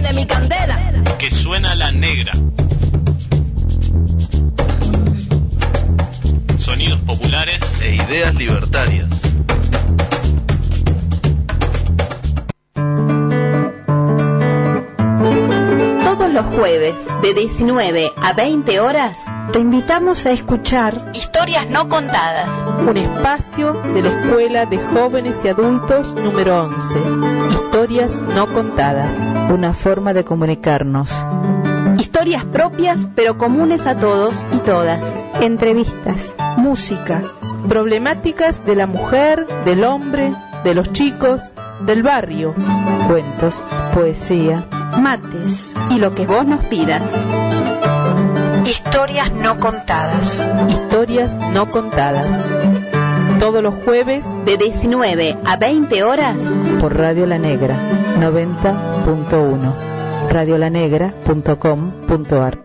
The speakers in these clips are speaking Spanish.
enciende mi candela. Que suena la negra. Sonidos populares e ideas libertarias. Todos los jueves, de 19 a 20 horas, te invitamos a escuchar Historias No Contadas, un espacio de la Escuela de Jóvenes y Adultos número 11. Historias No Contadas, una forma de comunicarnos. Historias propias, pero comunes a todos y todas. Entrevistas, música, problemáticas de la mujer, del hombre, de los chicos, del barrio. Cuentos, poesía, mates y lo que vos nos pidas. Historias No Contadas. Historias No Contadas. Todos los jueves, de 19 a 20 horas, por Radio La Negra 90.1, radiolanegra.com.ar.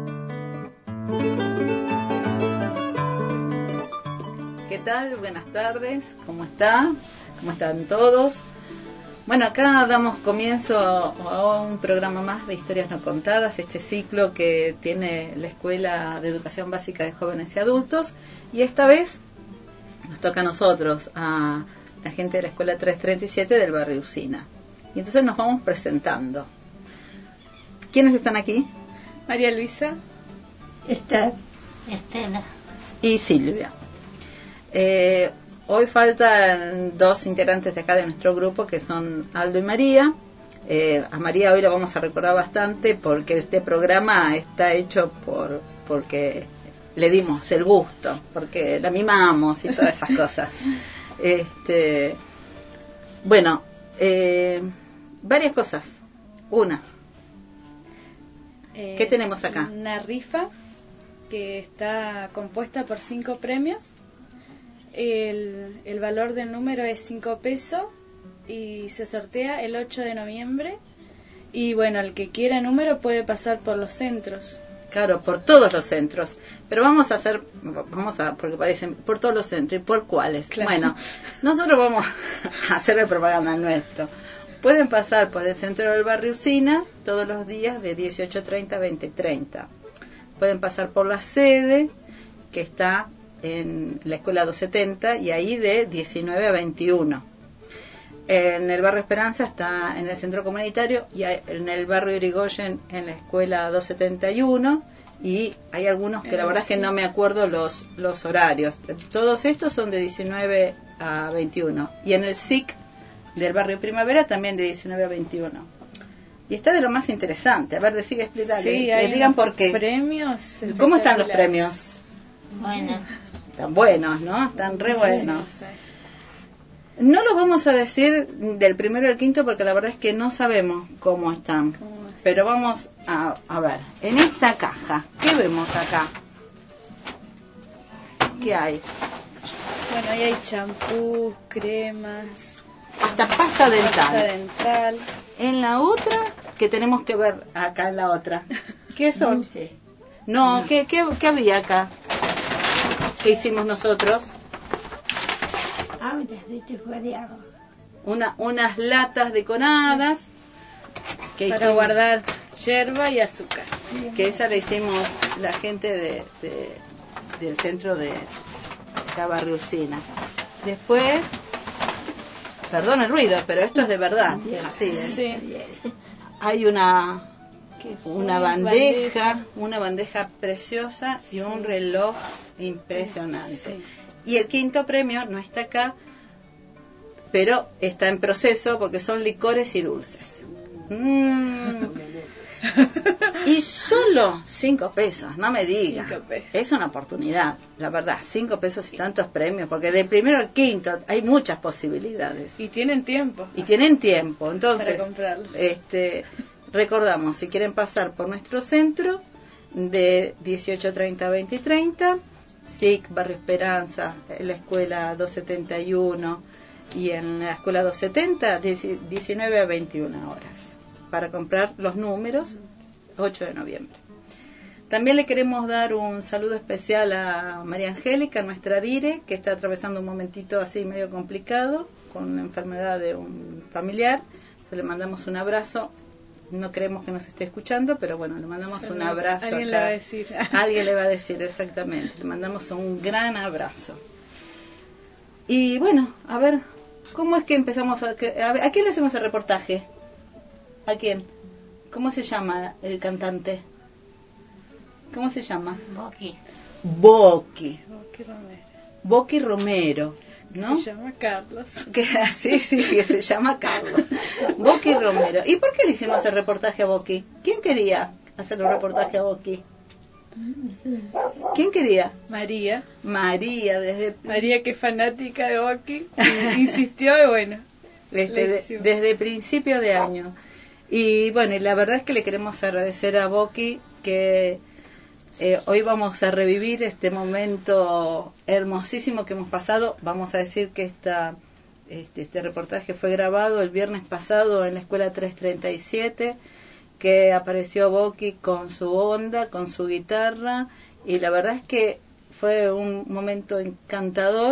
¿Qué tal? Buenas tardes. ¿Cómo está? ¿Cómo están todos? Bueno, acá damos comienzo a un programa más de Historias No Contadas, este ciclo que tiene la Escuela de Educación Básica de Jóvenes y Adultos, y esta vez nos toca a nosotros, a la gente de la Escuela 337 del barrio Usina. Y entonces nos vamos presentando. ¿Quiénes están aquí? María Luisa, Estela y Silvia. Hoy faltan dos integrantes de acá de nuestro grupo, que son Aldo y María. A María hoy la vamos a recordar bastante porque este programa está hecho porque le dimos el gusto, porque la mimamos y todas esas cosas. Bueno, varias cosas. Una, ¿qué tenemos acá? Una rifa que está compuesta por 5 premios. El valor del número es 5 pesos y se sortea el 8 de noviembre. Y bueno, el que quiera número puede pasar por los centros. Claro, por todos los centros. Pero vamos a porque parecen por todos los centros. ¿Y por cuáles? Claro. Bueno, nosotros vamos a hacerle propaganda nuestro. Pueden pasar por el centro del barrio Usina todos los días de 18:30 a 20:30. Pueden pasar por la sede, que está en la escuela 270, y ahí de 19 a 21. En el barrio Esperanza está en el centro comunitario, y en el barrio Irigoyen en la escuela 271, y hay algunos que la verdad es que no me acuerdo los horarios. Todos estos son de 19 a 21. Y en el SIC del barrio Primavera también de 19 a 21. Y está de lo más interesante. A ver, explicar. Sí, les digan por qué. Premios. ¿Cómo están los premios? Bueno. Están buenos, ¿no? Están re buenos. Sí. No los vamos a decir del primero al quinto porque la verdad es que no sabemos cómo están. Pero vamos a ver. En esta caja, ¿qué vemos acá? ¿Qué hay? Bueno, ahí hay champús, cremas. Hasta pasta dental. Pasta dental. En la otra, que tenemos que ver acá en la otra. ¿Qué son? No, ¿qué había acá? ¿Qué hicimos nosotros? Unas latas decoradas que para guardar yerba y azúcar. Que esa la hicimos la gente del centro de acá barrio Usina. Después, perdón el ruido, pero esto es de verdad. Así, sí. Hay una bandeja preciosa y un reloj impresionante. Sí. Y el quinto premio no está acá, pero está en proceso porque son licores y dulces. Y solo 5 pesos, no me digas. Es una oportunidad, la verdad, 5 pesos y tantos premios, porque del primero al quinto hay muchas posibilidades. Y tienen tiempo. Entonces, para comprarlos. Recordamos, si quieren pasar por nuestro centro, de 18:30 a 20:30, SIC, Barrio Esperanza, la escuela 271 y en la escuela 270, 19 a 21 horas, para comprar los números, 8 de noviembre. También le queremos dar un saludo especial a María Angélica, nuestra dire, que está atravesando un momentito así medio complicado, con una enfermedad de un familiar. Le mandamos un abrazo no creemos que nos esté escuchando, pero bueno, le mandamos un abrazo. Alguien acá. le va a decir. Alguien le va a decir, exactamente. Le mandamos un gran abrazo. Y bueno, a ver, ¿cómo es que empezamos a quién le hacemos el reportaje? ¿A quién? ¿Cómo se llama el cantante? ¿Cómo se llama? Boqui. Boqui. Boqui Romero. Boqui Romero, ¿no? Se llama Carlos. Sí, que se llama Carlos. Boqui Romero. ¿Y por qué le hicimos el reportaje a Boqui? ¿Quién quería hacer un reportaje a Boqui? ¿Quién quería? María. María, María, que es fanática de Boqui, insistió y bueno. Desde principio de año. Y bueno, y la verdad es que le queremos agradecer a Boqui que hoy vamos a revivir este momento hermosísimo que hemos pasado. Vamos a decir que este reportaje fue grabado el viernes pasado en la escuela 337, que apareció Boqui con su onda, con su guitarra, y la verdad es que fue un momento encantador.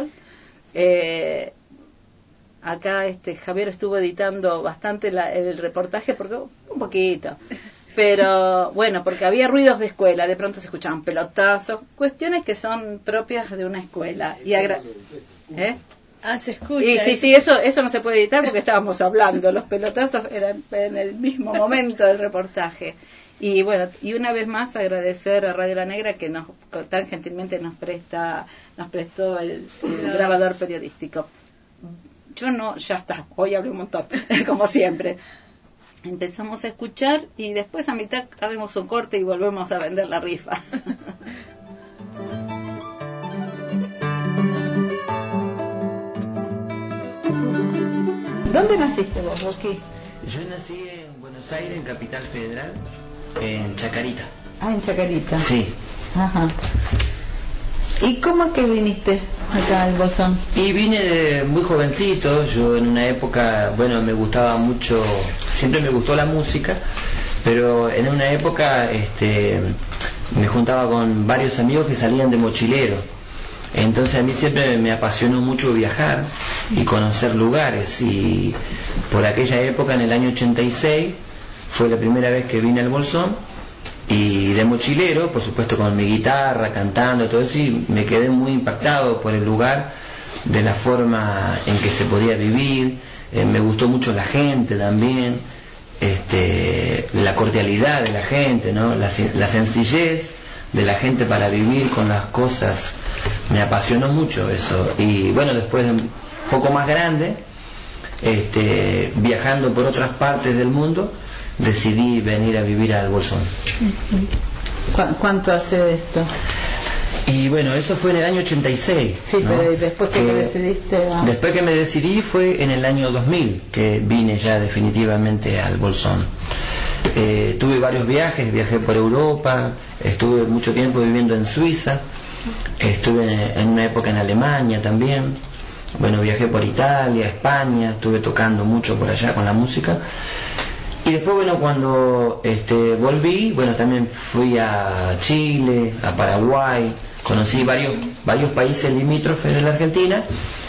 Acá Javier estuvo editando bastante el reportaje, porque un poquito, pero bueno, porque había ruidos de escuela, de pronto se escuchaban pelotazos, cuestiones que son propias de una escuela. Y se escucha. Y sí, eso no se puede editar porque estábamos hablando, los pelotazos eran en el mismo momento del reportaje. Y bueno, y una vez más agradecer a Radio La Negra que tan gentilmente nos prestó el grabador periodístico. Ya está, hoy hablé un montón, como siempre. Empezamos a escuchar y después a mitad hacemos un corte y volvemos a vender la rifa. ¿Dónde naciste vos, Boqui? Yo nací en Buenos Aires, en Capital Federal, en Chacarita. Ah, en Chacarita. Sí. Ajá. ¿Y cómo es que viniste acá al Bolsón? Y vine muy jovencito. Yo en una época, me gustaba mucho, siempre me gustó la música, pero en una época me juntaba con varios amigos que salían de mochilero. Entonces a mí siempre me apasionó mucho viajar y conocer lugares, y por aquella época, en el año 86, fue la primera vez que vine al Bolsón, y de mochilero, por supuesto con mi guitarra, cantando, todo eso, y me quedé muy impactado por el lugar, de la forma en que se podía vivir. Me gustó mucho la gente también, la cordialidad de la gente, ¿no? La sencillez de la gente para vivir con las cosas. Me apasionó mucho eso. Y bueno, después de un poco más grande, viajando por otras partes del mundo, decidí venir a vivir al Bolsón. ¿Cuánto hace esto? Y bueno, eso fue en el año 86. Sí, ¿no? Pero después que decidiste... Después que me decidí fue en el año 2000 que vine ya definitivamente al Bolsón. Tuve varios viajes, viajé por Europa, estuve mucho tiempo viviendo en Suiza, estuve en una época en Alemania también. Bueno, viajé por Italia, España, estuve tocando mucho por allá con la música. Y después, bueno, cuando volví, también fui a Chile, a Paraguay, conocí varios países limítrofes de la Argentina,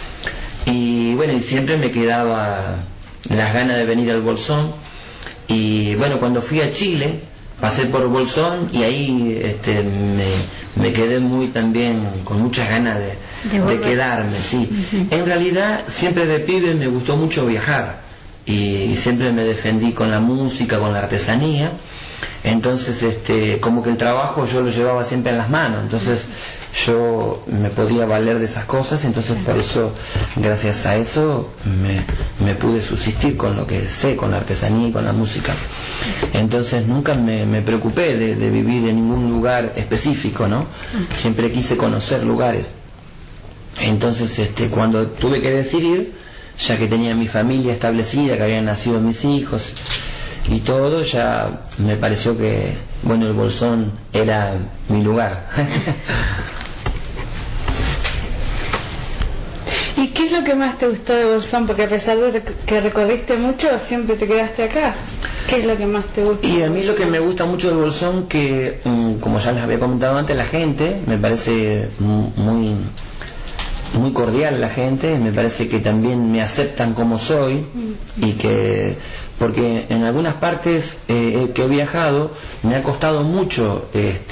y bueno, y siempre me quedaba las ganas de venir al Bolsón. Y bueno, cuando fui a Chile, pasé por Bolsón, y ahí me quedé con muchas ganas de quedarme, sí. En realidad, siempre de pibe me gustó mucho viajar, y siempre me defendí con la música, con la artesanía. Entonces como que el trabajo yo lo llevaba siempre en las manos, entonces yo me podía valer de esas cosas. Entonces por eso, gracias a eso, me pude subsistir con lo que sé, con la artesanía y con la música. Entonces nunca me preocupé de vivir en ningún lugar específico, ¿no? Siempre quise conocer lugares. Entonces cuando tuve que decidir, ya que tenía mi familia establecida, que habían nacido mis hijos y todo, ya me pareció que el Bolsón era mi lugar. ¿Y qué es lo que más te gustó de Bolsón? Porque a pesar de que recorriste mucho, siempre te quedaste acá. ¿Qué es lo que más te gusta? Y a mí lo que me gusta mucho de Bolsón, que como ya les había comentado antes, la gente me parece muy cordial la gente, me parece que también me aceptan como soy, y que porque en algunas partes que he viajado me ha costado mucho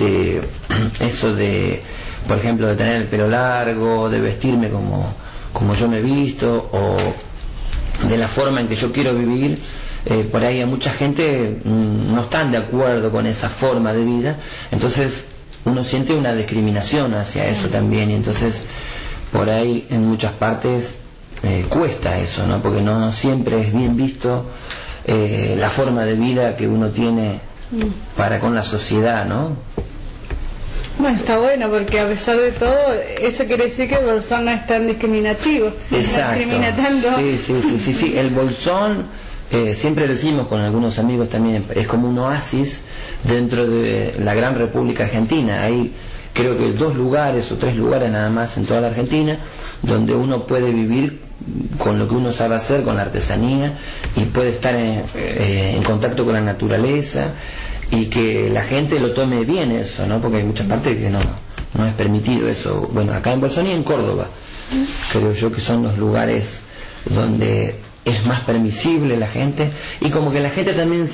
eso de, por ejemplo, de tener el pelo largo, de vestirme como yo me he visto, o de la forma en que yo quiero vivir. Por ahí a mucha gente no están de acuerdo con esa forma de vida, entonces uno siente una discriminación hacia eso también, y entonces por ahí en muchas partes cuesta eso, ¿no? Porque no siempre es bien visto la forma de vida que uno tiene para con la sociedad, ¿no? Bueno, está bueno, porque a pesar de todo, eso quiere decir que el bolsón no es tan discriminativo. Exacto. Discrimina tanto. Sí. El bolsón, siempre decimos con algunos amigos también, es como un oasis dentro de la gran República Argentina. Hay creo que 2 lugares o 3 lugares nada más en toda la Argentina donde uno puede vivir con lo que uno sabe hacer, con la artesanía, y puede estar en contacto con la naturaleza, y que la gente lo tome bien eso, ¿no? Porque hay muchas partes que no es permitido eso. Bueno, acá en Bolsón y en Córdoba creo yo que son los lugares donde es más permisible la gente, y como que la gente también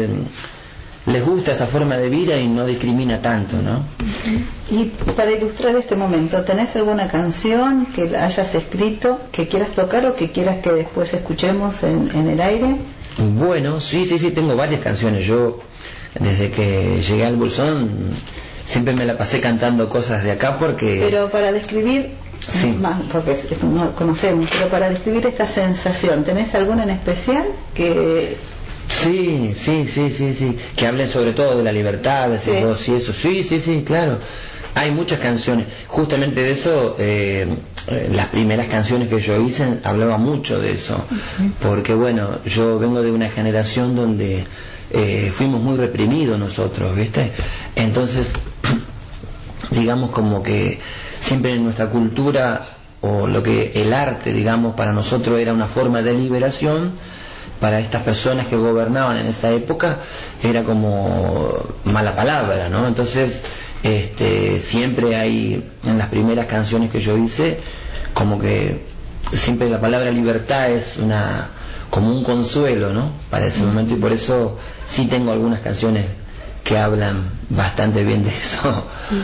les gusta esa forma de vida y no discrimina tanto, ¿no? Y para ilustrar este momento, ¿tenés alguna canción que hayas escrito que quieras tocar o que quieras que después escuchemos en el aire? Bueno, sí, tengo varias canciones. Yo desde que llegué al Bolsón siempre me la pasé cantando cosas de acá porque... Pero para describir, sí, más, porque no conocemos, pero para describir esta sensación, ¿tenés alguna en especial que...? Sí, que hablen sobre todo de la libertad, de ser vos y eso. Sí, claro. Hay muchas canciones. Justamente de eso, las primeras canciones que yo hice hablaba mucho de eso. Porque bueno, yo vengo de una generación donde fuimos muy reprimidos nosotros, ¿viste? Entonces, digamos como que siempre en nuestra cultura, o lo que el arte, digamos, para nosotros era una forma de liberación. Para estas personas que gobernaban en esa época era como mala palabra, ¿no? Entonces siempre hay en las primeras canciones que yo hice como que siempre la palabra libertad es como un consuelo, ¿no? Para ese momento, y por eso sí tengo algunas canciones que hablan bastante bien de eso.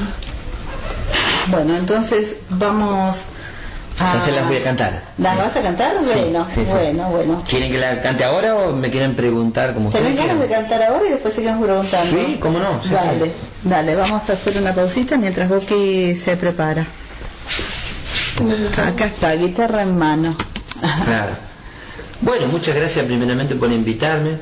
Bueno, entonces vamos... Ya se las voy a cantar. ¿Las vas a cantar? Bueno, sí. Bueno. ¿Quieren que la cante ahora o me quieren preguntar como ustedes ¿Tenés ganas de cantar ahora y después seguimos preguntando? Sí, cómo no. Dale, vamos a hacer una pausita mientras Boqui se prepara. Acá está, guitarra en mano. Claro. Bueno, muchas gracias primeramente por invitarme.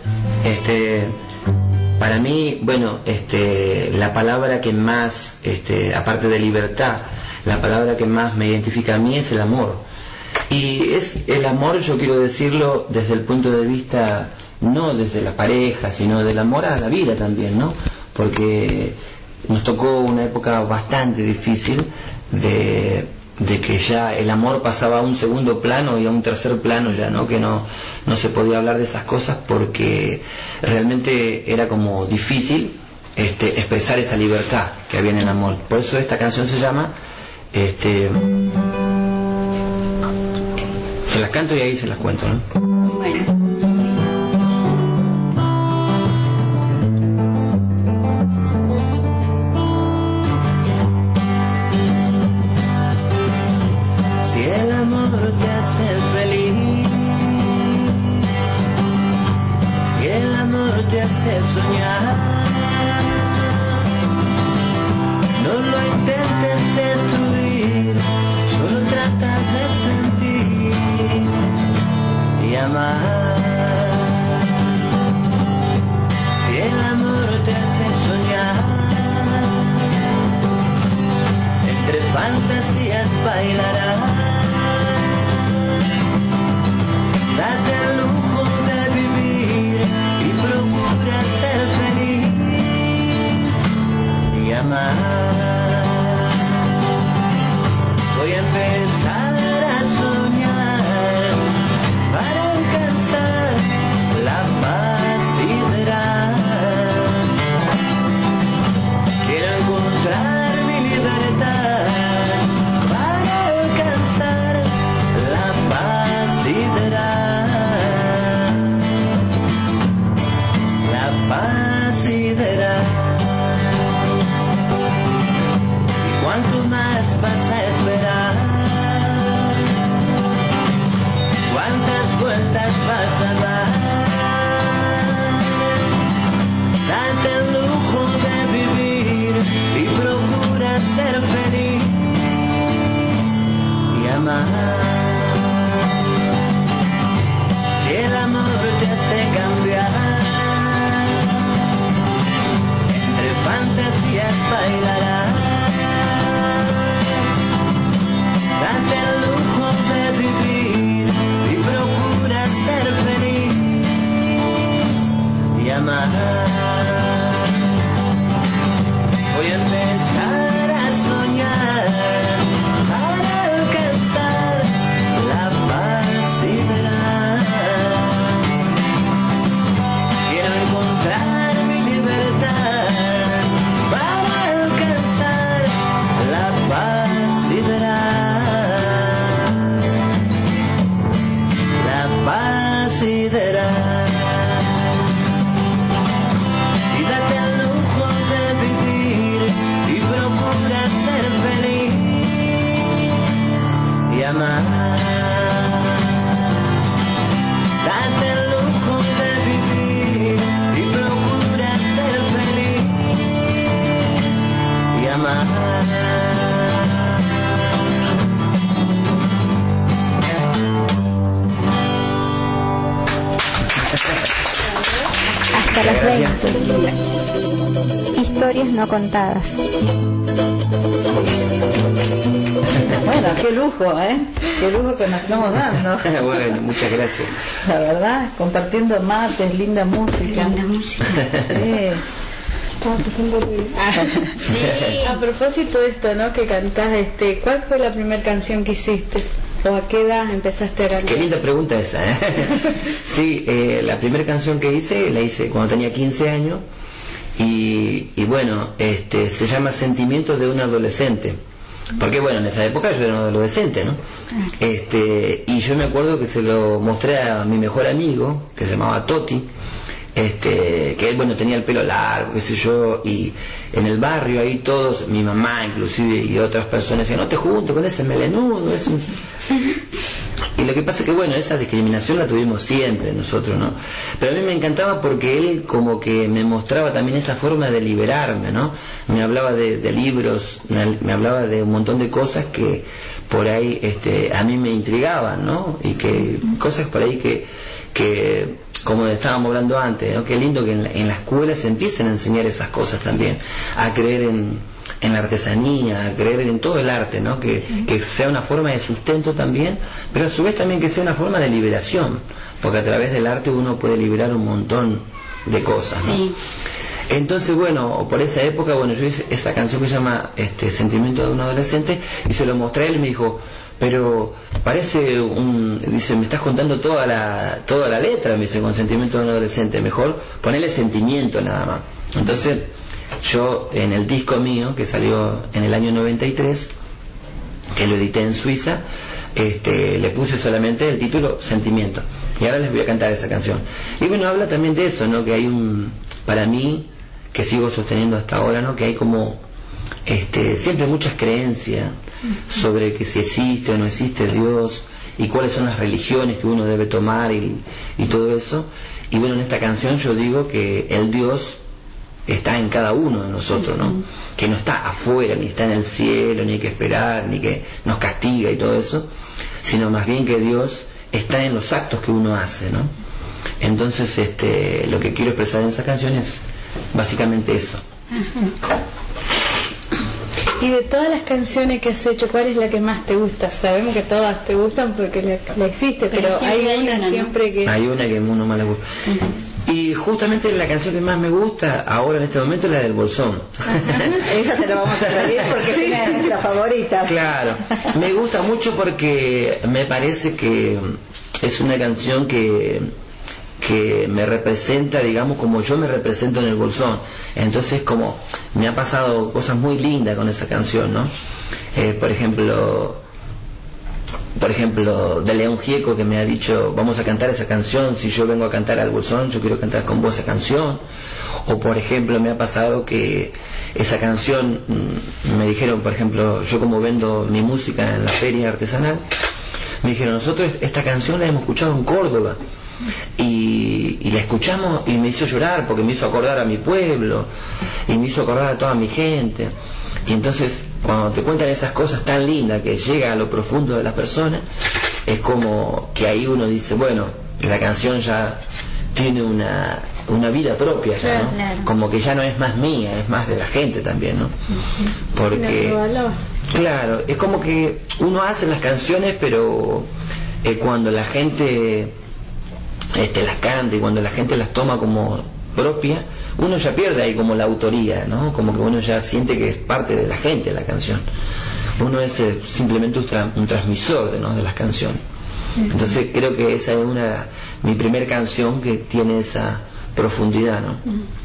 Para mí, bueno, la palabra que más, aparte de libertad, la palabra que más me identifica a mí es el amor. Y es el amor, yo quiero decirlo desde el punto de vista, no desde la pareja, sino del amor a la vida también, ¿no? Porque nos tocó una época bastante difícil de que ya el amor pasaba a un segundo plano y a un tercer plano ya, ¿no? Que no se podía hablar de esas cosas porque realmente era como difícil expresar esa libertad que había en el amor. Por eso esta canción se llama se las canto y ahí se las cuento, ¿no? Bueno. Si el amor te hace feliz, si el amor te hace soñar, no lo intentes destruir, solo trata de sentir y amar. Si el amor te hace soñar, entre fantasías bailarás. Date el lujo de vivir y procura ser feliz y amar. Voy a empezar a soñar para alcanzar amar. Voy a empezar a soñar para alcanzar la paz ideal. Quiero encontrar mi libertad para alcanzar la paz ideal. La paz ideal. Y date el lujo de vivir y procura ser feliz y amar. Date el lujo de vivir y procura ser feliz y amar. Hasta las 20. Historias no contadas. Bueno, qué lujo, qué lujo que nos estamos dando. Bueno, muchas gracias. La verdad, compartiendo mates, linda música. Linda música. Sí. A propósito de esto, ¿no? Que cantás, ¿cuál fue la primera canción que hiciste? ¿O a qué edad empezaste a cantar? Qué linda pregunta esa, ¿eh? Sí, la primera canción que hice, la hice cuando tenía 15 años y bueno, se llama Sentimientos de un adolescente. Porque bueno, en esa época yo era un adolescente, ¿no? Y yo me acuerdo que se lo mostré a mi mejor amigo, que se llamaba Toti, que él, bueno, tenía el pelo largo, qué sé yo, y en el barrio ahí todos, mi mamá inclusive y otras personas decían, no te juntes con ese melenudo, es un... Y lo que pasa es que bueno, esa discriminación la tuvimos siempre nosotros, ¿no? Pero a mí me encantaba porque él como que me mostraba también esa forma de liberarme, ¿no? Me hablaba de libros, me hablaba de un montón de cosas que por ahí a mí me intrigaban, ¿no? Y que cosas por ahí que como estábamos hablando antes, ¿no? Qué lindo que en la escuela se empiecen a enseñar esas cosas también, a creer en la artesanía, a creer en todo el arte, ¿no? Que sea una forma de sustento también, pero a su vez también que sea una forma de liberación, porque a través del arte uno puede liberar un montón de cosas, ¿no? Sí. Entonces, bueno, por esa época, bueno, yo hice esta canción que se llama Sentimiento de un adolescente y se lo mostré a él y me dijo, pero parece dice, me estás contando toda la letra, me dice, con Sentimiento de un adolescente, mejor ponerle sentimiento nada más. Entonces, yo en el disco mío, que salió en el año 93, que lo edité en Suiza, le puse solamente el título Sentimiento. Y ahora les voy a cantar esa canción. Y bueno, habla también de eso, ¿no? Que hay para mí, que sigo sosteniendo hasta ahora, ¿no? Que hay como siempre muchas creencias sobre que si existe o no existe Dios y cuáles son las religiones que uno debe tomar y todo eso. Y bueno, en esta canción yo digo que el Dios está en cada uno de nosotros, ¿no? Que no está afuera, ni está en el cielo, ni hay que esperar, ni que nos castiga y todo eso, sino más bien que Dios está en los actos que uno hace, ¿no? Entonces, lo que quiero expresar en esa canción es básicamente eso. Y de todas las canciones que has hecho, ¿cuál es la que más te gusta? Sabemos que todas te gustan porque la hiciste, pero hay una siempre que... Hay una que a uno más le gusta. Y justamente la canción que más me gusta ahora en este momento es la del Bolsón. Ella te la vamos a pedir porque sí, es una de nuestras favoritas. Claro, me gusta mucho porque me parece que es una canción que me representa, digamos, como yo me represento en el Bolsón. Entonces, como me ha pasado cosas muy lindas con esa canción, ¿no? Por ejemplo, de León Gieco, que me ha dicho, vamos a cantar esa canción, si yo vengo a cantar al Bolsón, yo quiero cantar con vos esa canción. O por ejemplo, me ha pasado que esa canción, me dijeron, por ejemplo, yo como vendo mi música en la feria artesanal, me dijeron, nosotros esta canción la hemos escuchado en Córdoba y la escuchamos y me hizo llorar porque me hizo acordar a mi pueblo y me hizo acordar a toda mi gente. Y entonces cuando te cuentan esas cosas tan lindas que llega a lo profundo de las personas, es como que ahí uno dice, bueno, la canción ya tiene una vida propia ya, ¿no? Claro. Como que ya no es más mía, es más de la gente también, ¿no? Porque claro, es como que uno hace las canciones, pero cuando la gente las canta y cuando la gente las toma como propia, uno ya pierde ahí como la autoría, ¿no? Como que uno ya siente que es parte de la gente la canción. Uno es simplemente un transmisor, ¿no?, de las canciones. Entonces creo que esa es mi primer canción que tiene esa profundidad, ¿no?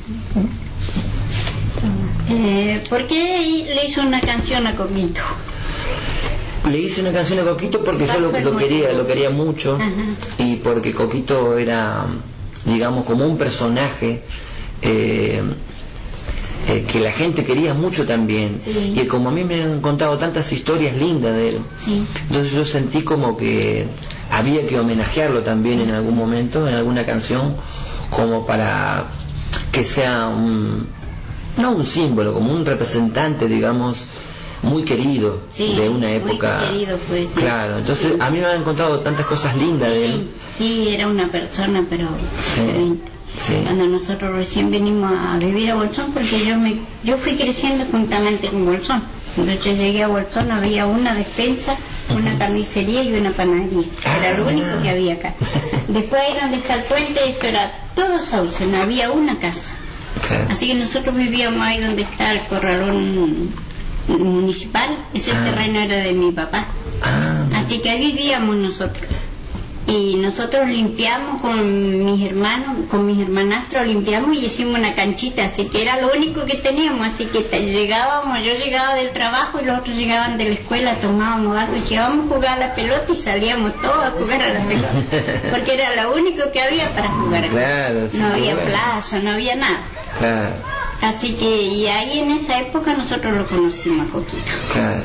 ¿Por qué le hizo una canción a Coquito? Le hice una canción a Coquito porque yo lo quería mucho. Ajá. Y porque Coquito era, digamos, como un personaje que la gente quería mucho también. Sí. Y como a mí me han contado tantas historias lindas de él, sí. Entonces yo sentí como que había que homenajearlo también en algún momento, en alguna canción, como para que sea no un símbolo, como un representante, digamos, muy querido, sí, de una época. Muy querido, pues, sí. Claro, entonces a mí me han contado tantas cosas lindas de él. Sí, era una persona, pero excelente. Sí. Cuando nosotros recién vinimos a vivir a Bolsón, porque yo fui creciendo juntamente con Bolsón. Entonces llegué a Bolsón, había una despensa, una carnicería y una panadería. Era lo único que había acá. Después ahí donde está el puente, eso era todo sauce, no había una casa. Okay. Así que nosotros vivíamos ahí donde está el corralón municipal, ese terreno era de mi papá. Así que ahí vivíamos nosotros. Y nosotros limpiamos con mis hermanos, con mis hermanastros, limpiamos y hicimos una canchita, así que era lo único que teníamos. Así que yo llegaba del trabajo y los otros llegaban de la escuela, tomábamos algo y llegábamos a jugar a la pelota y salíamos todos a jugar a la pelota, porque era lo único que había para jugar. Claro, sí, no había plaza, no había nada. Claro. Así que, y ahí en esa época nosotros lo conocimos a Coquito. Claro.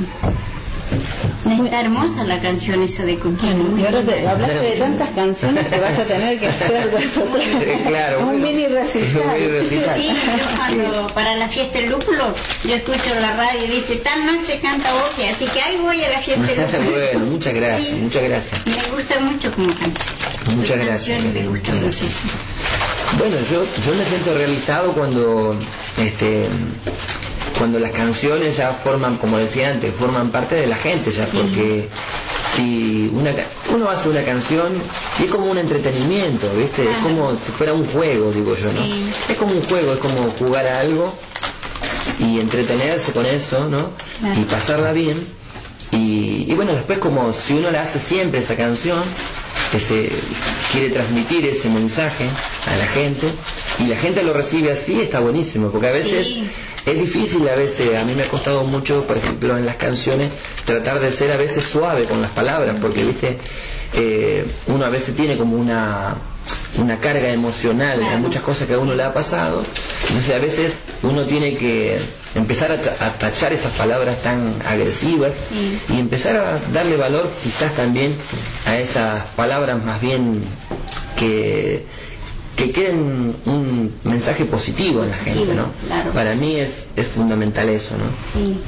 Está hermosa la canción esa de Coquito. Y ahora hablaste de tantas canciones que vas a tener que hacer claro, un mini recital. Sí, yo para la fiesta del lúpulo, yo escucho la radio y dice, tal noche canta Boque, así que ahí voy a la fiesta del lúpulo. Bueno, muchas gracias, sí. Muchas gracias. Me gusta mucho como canta. Muchas gracias. Me gusta muchísimo. Bueno, yo me siento realizado cuando las canciones ya forman, como decía antes, forman parte de la gente ya, porque si uno hace una canción y es como un entretenimiento, ¿viste? Es como si fuera un juego, digo yo, ¿no? Sí. Es como un juego, es como jugar a algo y entretenerse con eso, ¿no? Claro. Y pasarla bien. Y bueno, después como si uno la hace siempre esa canción, que se quiere transmitir ese mensaje a la gente y la gente lo recibe así, está buenísimo, porque a veces es difícil, a veces a mí me ha costado mucho, por ejemplo, en las canciones tratar de ser a veces suave con las palabras, porque viste, uno a veces tiene como una carga emocional, hay muchas cosas que a uno le ha pasado, entonces a veces uno tiene que empezar a tachar esas palabras tan agresivas y empezar a darle valor quizás también a esas palabras más bien que queden un mensaje positivo en la gente, ¿no? Claro. Para mí es fundamental eso, ¿no? Sí.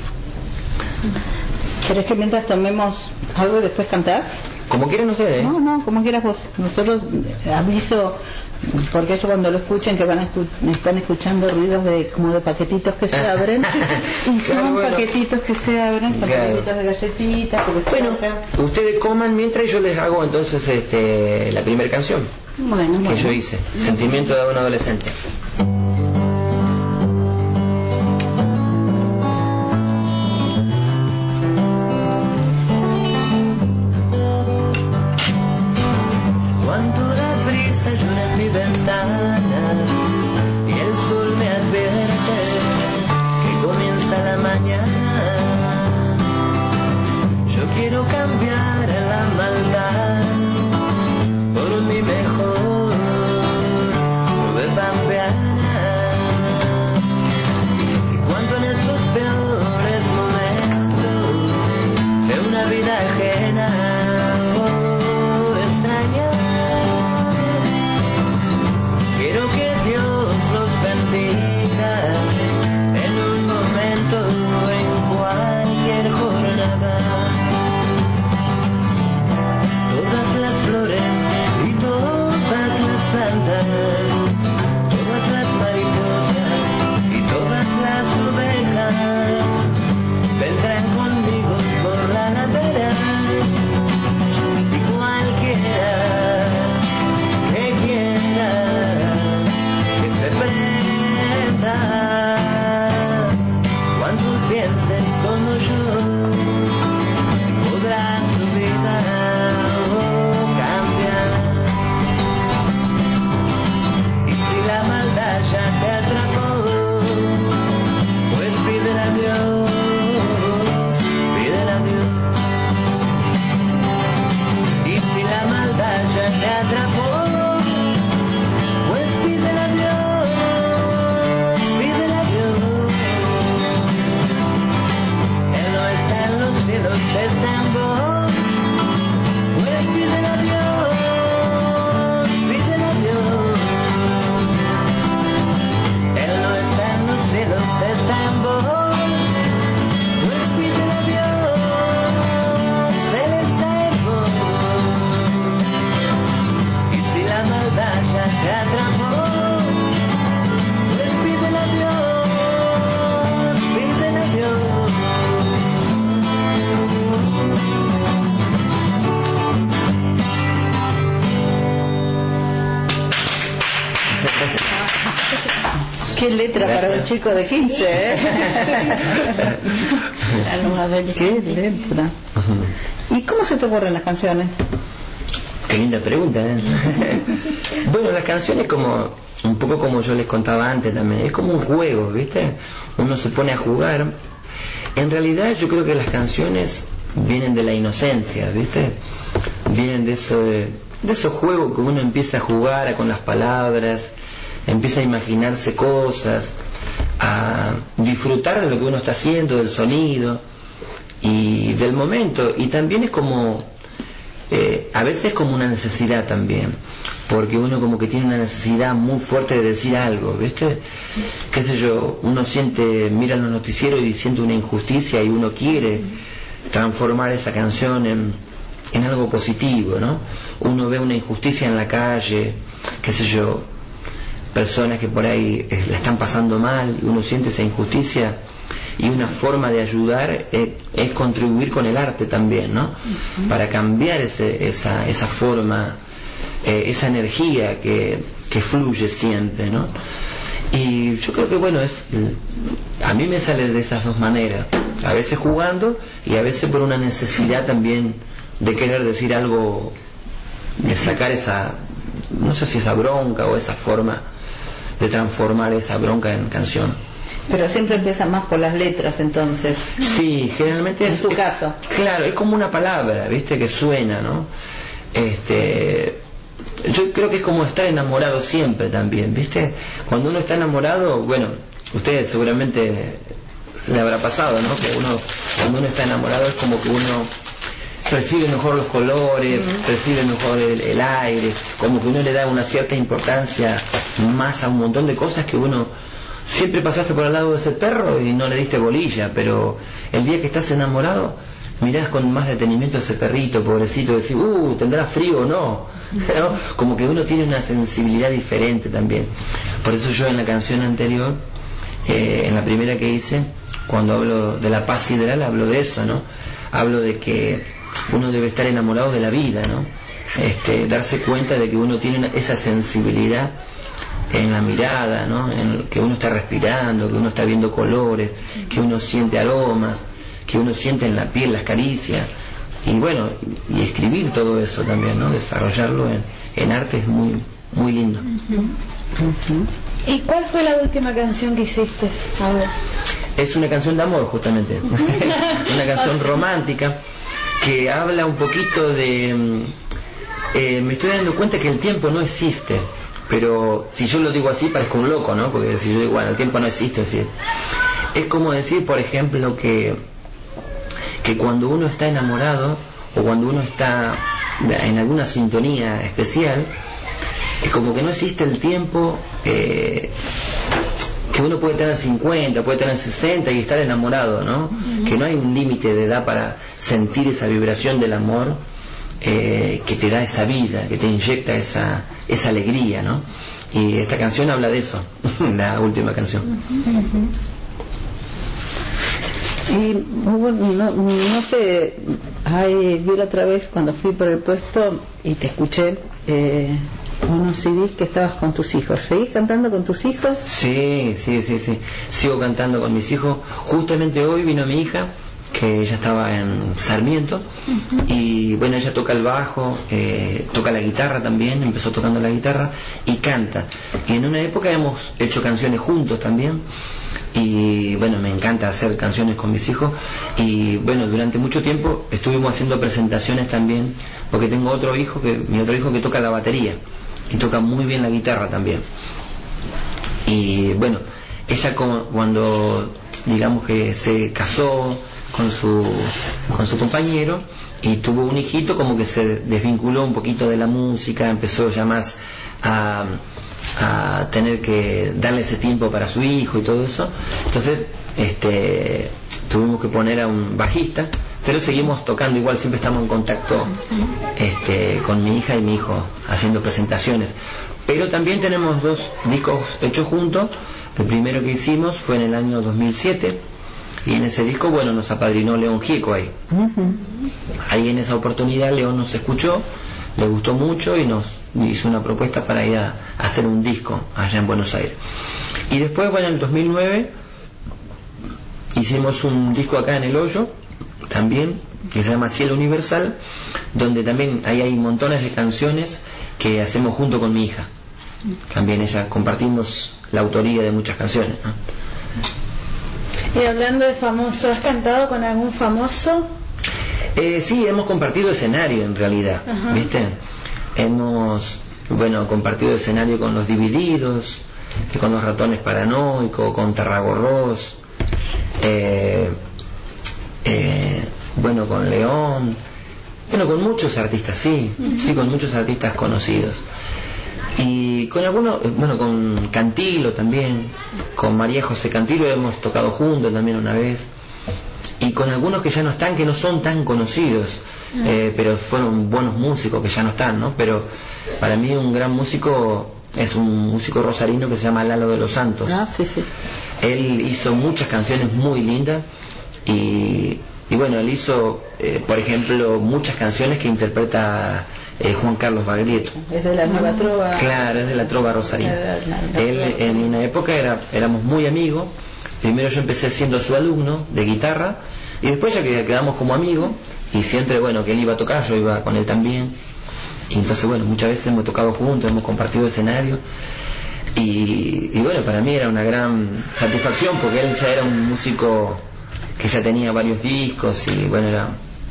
¿Querés que mientras tomemos algo y después cantás? Como quieran ustedes. No, como quieras vos. Nosotros aviso, porque ellos cuando lo escuchen que están escuchando ruidos como de paquetitos que se abren y son paquetitos que se abren, son paquetitos de galletitas. Bueno, ustedes coman mientras yo les hago entonces la primera canción que yo hice, Sentimiento de un adolescente. Todas las te atrapó. Pues pídele a Dios, pídele a Dios. Qué letra para un chico de 15, ¿eh? Qué letra. ¿Y cómo se te ocurren las canciones? Qué linda pregunta, ¿eh? Bueno, las canciones como un poco como yo les contaba antes también, es como un juego, ¿viste? Uno se pone a jugar. En realidad yo creo que las canciones vienen de la inocencia, ¿viste? Vienen de esos juegos que uno empieza a jugar con las palabras, empieza a imaginarse cosas, a disfrutar de lo que uno está haciendo, del sonido y del momento. Y también es como a veces es como una necesidad también, porque uno como que tiene una necesidad muy fuerte de decir algo, ¿viste? Qué sé yo, uno mira los noticieros y siente una injusticia y uno quiere transformar esa canción en algo positivo, ¿no? Uno ve una injusticia en la calle, qué sé yo, personas que por ahí la están pasando mal y uno siente esa injusticia, y una forma de ayudar es contribuir con el arte también, ¿no? Para cambiar esa forma, esa energía que fluye siempre, ¿no? Y yo creo que bueno, a mí me sale de esas dos maneras, a veces jugando y a veces por una necesidad también de querer decir algo, de sacar no sé si esa bronca o esa forma de transformar esa bronca en canción. Pero siempre empieza más por las letras, entonces. Sí, generalmente en tu caso. Claro, es como una palabra, ¿viste? Que suena, ¿no? Yo creo que es como estar enamorado siempre también, ¿viste? Cuando uno está enamorado, bueno, ustedes seguramente le habrá pasado, ¿no? Que cuando uno está enamorado es como que uno recibe mejor los colores, recibe mejor el aire, como que uno le da una cierta importancia más a un montón de cosas que uno siempre pasaste por al lado de ese perro y no le diste bolilla, pero el día que estás enamorado mirás con más detenimiento a ese perrito, pobrecito, y decís, ¿tendrá frío o no? ¿No? Como que uno tiene una sensibilidad diferente también. Por eso yo en la canción anterior, en la primera que hice, cuando hablo de la paz sideral, hablo de eso, ¿no? Hablo de que uno debe estar enamorado de la vida, ¿no? Darse cuenta de que uno tiene esa sensibilidad en la mirada, ¿no? En que uno está respirando, que uno está viendo colores, que uno siente aromas, que uno siente en la piel las caricias, y bueno, y escribir todo eso también, ¿no? Desarrollarlo en arte es muy, muy lindo. ¿Y cuál fue la última canción que hiciste? A ver. Es una canción de amor, justamente. Una canción romántica que habla un poquito de... me estoy dando cuenta que el tiempo no existe, pero si yo lo digo así parezco un loco, ¿no? Porque si yo digo, bueno, el tiempo no existe, es como decir, por ejemplo, que cuando uno está enamorado o cuando uno está en alguna sintonía especial, es como que no existe el tiempo, que uno puede tener 50, puede tener 60 y estar enamorado, ¿no? Que no hay un límite de edad para sentir esa vibración del amor, que te da esa vida, que te inyecta esa alegría, ¿no? Y esta canción habla de eso, la última canción. Y no sé, vi la otra vez cuando fui por el puesto y te escuché unos CDs que estabas con tus hijos. ¿Seguís cantando con tus hijos? Sí, sigo cantando con mis hijos. Justamente hoy vino mi hija, que ella estaba en Sarmiento, y bueno, ella toca el bajo, toca la guitarra también, empezó tocando la guitarra y canta. Y en una época hemos hecho canciones juntos también, y bueno, me encanta hacer canciones con mis hijos, y bueno, durante mucho tiempo estuvimos haciendo presentaciones también, porque tengo mi otro hijo que toca la batería y toca muy bien la guitarra también. Y bueno, ella cuando digamos que se casó con su compañero y tuvo un hijito, como que se desvinculó un poquito de la música, empezó ya más a tener que darle ese tiempo para su hijo y todo eso. Entonces tuvimos que poner a un bajista pero seguimos tocando igual, siempre estamos en contacto con mi hija y mi hijo, haciendo presentaciones. Pero también tenemos 2 discos hechos juntos. El primero que hicimos fue en el año 2007, y en ese disco, bueno, nos apadrinó León Gieco ahí. Ahí en esa oportunidad León nos escuchó, le gustó mucho y nos hizo una propuesta para ir a hacer un disco allá en Buenos Aires. Y después, bueno, en el 2009 hicimos un disco acá en El Hoyo también, que se llama Cielo Universal, donde también ahí hay montones de canciones que hacemos junto con mi hija. También ella compartimos la autoría de muchas canciones, ¿no? Y hablando de famosos, ¿has cantado con algún famoso? Sí, hemos compartido escenario en realidad. Ajá. ¿Viste? Hemos, bueno, compartido escenario con Los Divididos, con Los Ratones Paranoicos, con Tarragorros, bueno, con León, bueno, con muchos artistas, sí, sí, con muchos artistas conocidos. Y con algunos, bueno, con Cantilo también, con María José Cantilo hemos tocado juntos también una vez, y con algunos que ya no están, que no son tan conocidos, pero fueron buenos músicos que ya no están, ¿no? Pero para mí un gran músico es un músico rosarino que se llama Lalo de los Santos. Sí, sí. Él hizo muchas canciones muy lindas y bueno, él hizo, por ejemplo, muchas canciones que interpreta Juan Carlos Baglietto. Es de la nueva trova. Claro, es de la trova rosarina. Él en una época éramos muy amigos. Primero yo empecé siendo su alumno de guitarra y después ya que quedamos como amigos, y siempre, bueno, que él iba a tocar, yo iba con él también, y entonces, bueno, muchas veces hemos tocado juntos, hemos compartido escenario, y bueno, para mí era una gran satisfacción porque él ya era un músico que ya tenía varios discos, y bueno, era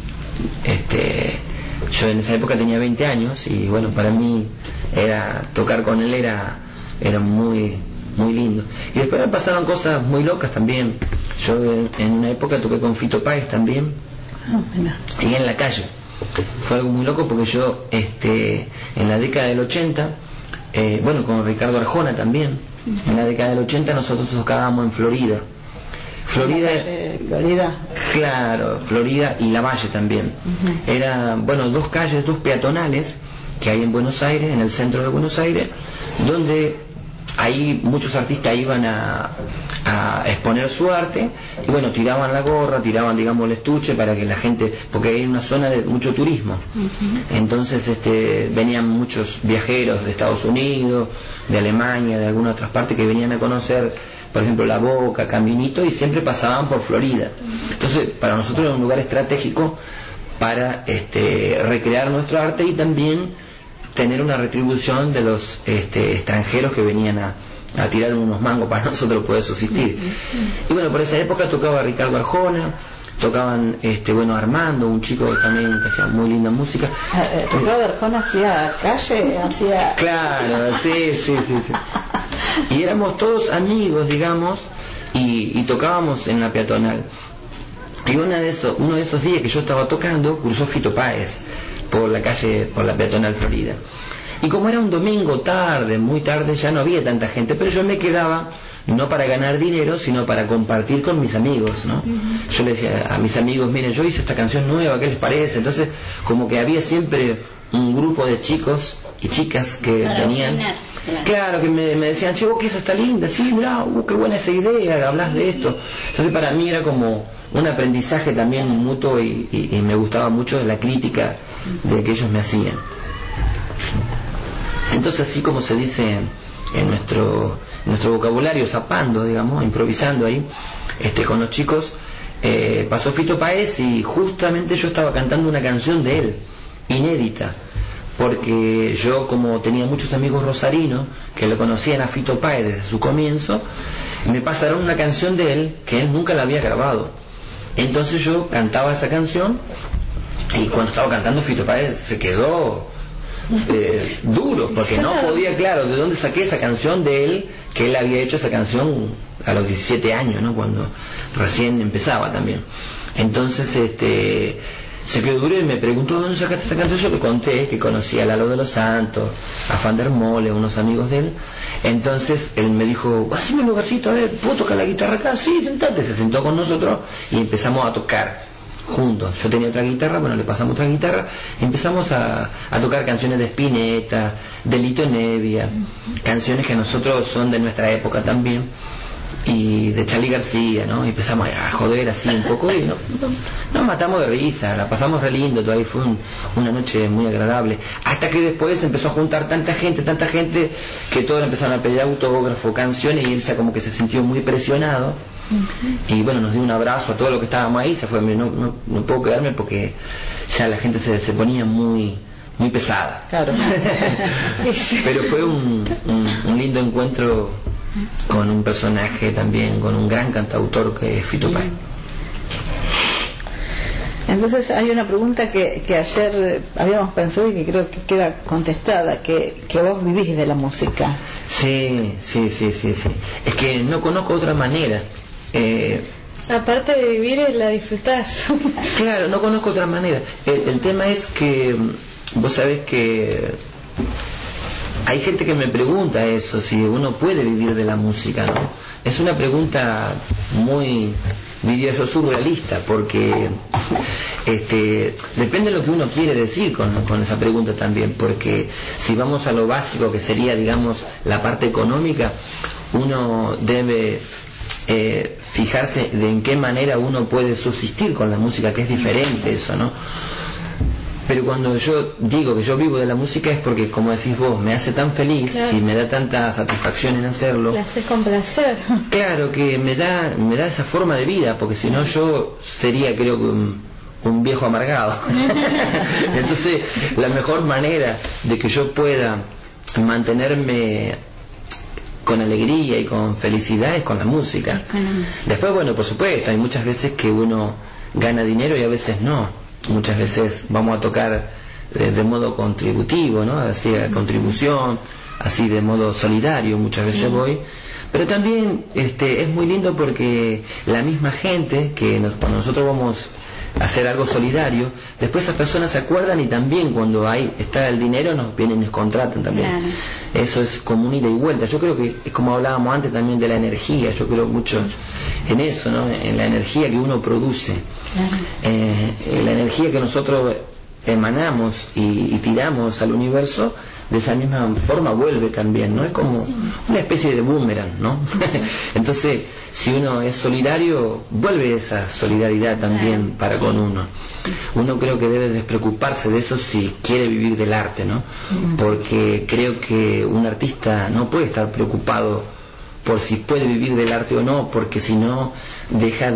yo en esa época tenía 20 años, y bueno, para mí tocar con él era muy muy lindo. Y después me pasaron cosas muy locas también. Yo en una época toqué con Fito Páez también, y en la calle fue algo muy loco porque yo en la década del 80, bueno, con Ricardo Arjona también, en la década del 80 nosotros tocábamos en Florida, claro, Florida y La Valle también. Eran, bueno, 2 calles, 2 peatonales que hay en Buenos Aires, en el centro de Buenos Aires, donde ahí muchos artistas iban a exponer su arte, y bueno, tiraban la gorra, tiraban, digamos, el estuche para que la gente, porque hay una zona de mucho turismo, entonces venían muchos viajeros de Estados Unidos, de Alemania, de algunas otras partes, que venían a conocer, por ejemplo, La Boca, Caminito, y siempre pasaban por Florida. Entonces para nosotros era un lugar estratégico para recrear nuestro arte y también tener una retribución de los extranjeros que venían a tirar unos mangos para nosotros poder subsistir. Y bueno, por esa época tocaba Ricardo Arjona, tocaban bueno, Armando, un chico también que hacía muy linda música. Ricardo Arjona hacía calle, hacía... Claro, sí. Y éramos todos amigos, digamos, y tocábamos en la peatonal. Y uno de esos días que yo estaba tocando, cruzó Fito Páez por la calle, por la peatonal Florida. Y como era un domingo tarde, muy tarde, ya no había tanta gente, pero yo me quedaba no para ganar dinero, sino para compartir con mis amigos, ¿no? Yo le decía a mis amigos, miren, yo hice esta canción nueva, ¿qué les parece? Entonces, como que había siempre un grupo de chicos y chicas que venían, claro, que me decían, che, vos que esa está linda, sí, mirá, qué buena esa idea, hablas de esto. Entonces para mí era como un aprendizaje también mutuo, y me gustaba mucho la crítica de que ellos me hacían. Entonces, así como se dice en nuestro vocabulario, zapando, digamos, improvisando ahí, con los chicos, pasó Fito Páez, y justamente yo estaba cantando una canción de él, inédita, porque yo, como tenía muchos amigos rosarinos que lo conocían a Fito Páez desde su comienzo, me pasaron una canción de él que él nunca la había grabado. Entonces yo cantaba esa canción, y cuando estaba cantando Fito Páez se quedó duro, porque no podía, claro, de dónde saqué esa canción de él, que él había hecho esa canción a los 17 años, ¿no? Cuando recién empezaba también. Entonces se quedó duro y me preguntó, ¿dónde sacaste esa canción? Yo le conté que conocía a Lalo de los Santos, a Fan der Mole, unos amigos de él. Entonces él me dijo, haceme un lugarcito, a ver, ¿puedo tocar la guitarra acá? Sí, sentate. Se sentó con nosotros y empezamos a tocar juntos. Yo tenía otra guitarra, bueno, le pasamos otra guitarra y empezamos a tocar canciones de Spinetta, de Lito Nevia, canciones que a nosotros son de nuestra época también, y de Charly García, ¿no? Y empezamos a joder así un poco y nos matamos de risa, la pasamos re lindo, todavía fue una noche muy agradable, hasta que después empezó a juntar tanta gente que todos empezaron a pedir autógrafo, canciones, y él ya como que se sintió muy presionado. Y bueno, nos dio un abrazo a todos los que estábamos ahí, se fue, no puedo quedarme porque ya la gente se ponía muy pesada. Claro. Pero fue un lindo encuentro con un personaje también, con un gran cantautor que es Fito Páez. Entonces hay una pregunta que ayer habíamos pensado y que creo que queda contestada, que vos vivís de la música. Sí. Es que no conozco otra manera. Aparte de vivir, la disfrutás. Claro, no conozco otra manera. El tema es que vos sabés que hay gente que me pregunta eso, si uno puede vivir de la música, ¿no? Es una pregunta muy, diría yo, surrealista, porque depende de lo que uno quiere decir con esa pregunta también, porque si vamos a lo básico, que sería, digamos, la parte económica, uno debe fijarse de en qué manera uno puede subsistir con la música, que es diferente eso, ¿no? Pero cuando yo digo que yo vivo de la música es porque, como decís vos, me hace tan feliz, claro, y me da tanta satisfacción en hacerlo. Lo haces con placer. Claro, que me da esa forma de vida, porque si no yo sería, creo que un viejo amargado. Entonces, la mejor manera de que yo pueda mantenerme con alegría y con felicidad es con la música. Después, bueno, por supuesto, hay muchas veces que uno gana dinero y a veces no. Muchas veces vamos a tocar de modo contributivo, ¿no? Así, a contribución, así de modo solidario, muchas veces voy. Pero también es muy lindo porque la misma gente que cuando nosotros vamos a hacer algo solidario, después esas personas se acuerdan y también cuando está el dinero nos vienen y nos contratan también. Claro. Eso es como un ida y vuelta. Yo creo que es como hablábamos antes también de la energía, yo creo mucho en eso, ¿no? En la energía que uno produce. Claro. La energía que nosotros emanamos y tiramos al universo, de esa misma forma vuelve también, ¿no? Es como una especie de boomerang, ¿no? Entonces, si uno es solidario, vuelve esa solidaridad también para con uno. Uno creo que debe despreocuparse de eso si quiere vivir del arte, ¿no? Porque creo que un artista no puede estar preocupado por si puede vivir del arte o no, porque si no deja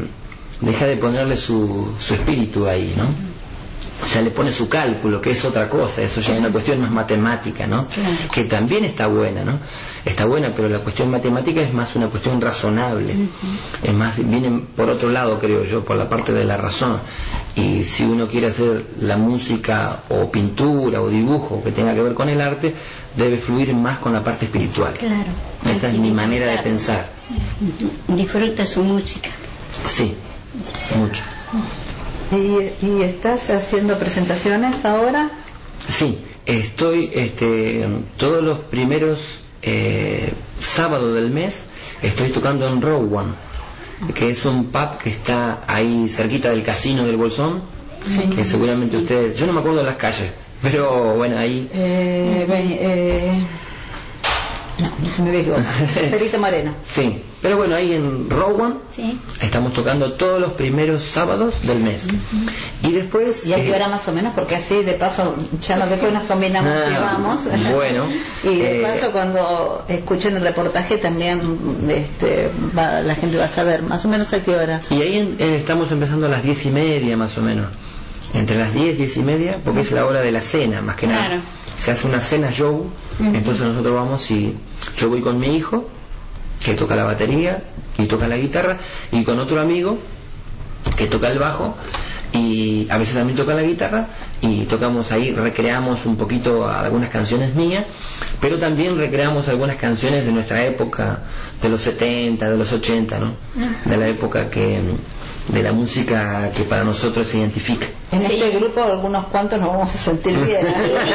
de ponerle su espíritu ahí, ¿no? Ya le pone su cálculo, que es otra cosa, eso ya es una cuestión más matemática, ¿no? Claro. Que también está buena, ¿no? Está buena, pero la cuestión matemática es más una cuestión razonable, es más, viene por otro lado, creo yo, por la parte de la razón. Y si uno quiere hacer la música o pintura o dibujo que tenga que ver con el arte, debe fluir más con la parte espiritual. Claro. Esa es mi manera de pensar. Disfruta su música. Sí, mucho. ¿Y estás haciendo presentaciones ahora? Sí, estoy todos los primeros sábados del mes estoy tocando en Rowan, que es un pub que está ahí cerquita del casino del Bolsón, sí, que seguramente ustedes, yo no me acuerdo de las calles, pero bueno, ahí me veo Perito Moreno. Sí, pero bueno, ahí en Rowan sí, estamos tocando todos los primeros sábados del mes. Y después... ¿Y a qué hora más o menos? Porque así de paso ya después nos combinamos y vamos. Bueno. Y de paso cuando escuchen el reportaje también la gente va a saber más o menos a qué hora. Y ahí estamos empezando a las 10:30 más o menos. Entre las 10:30, porque es la hora de la cena, más que nada. Claro. Se hace una cena show, entonces nosotros vamos y yo voy con mi hijo, que toca la batería y toca la guitarra, y con otro amigo que toca el bajo y a veces también toca la guitarra, y tocamos ahí, recreamos un poquito algunas canciones mías, pero también recreamos algunas canciones de nuestra época, de los 70, de los 80, ¿no? De la época que de la música que para nosotros se identifica. En este grupo algunos cuantos nos vamos a sentir bien.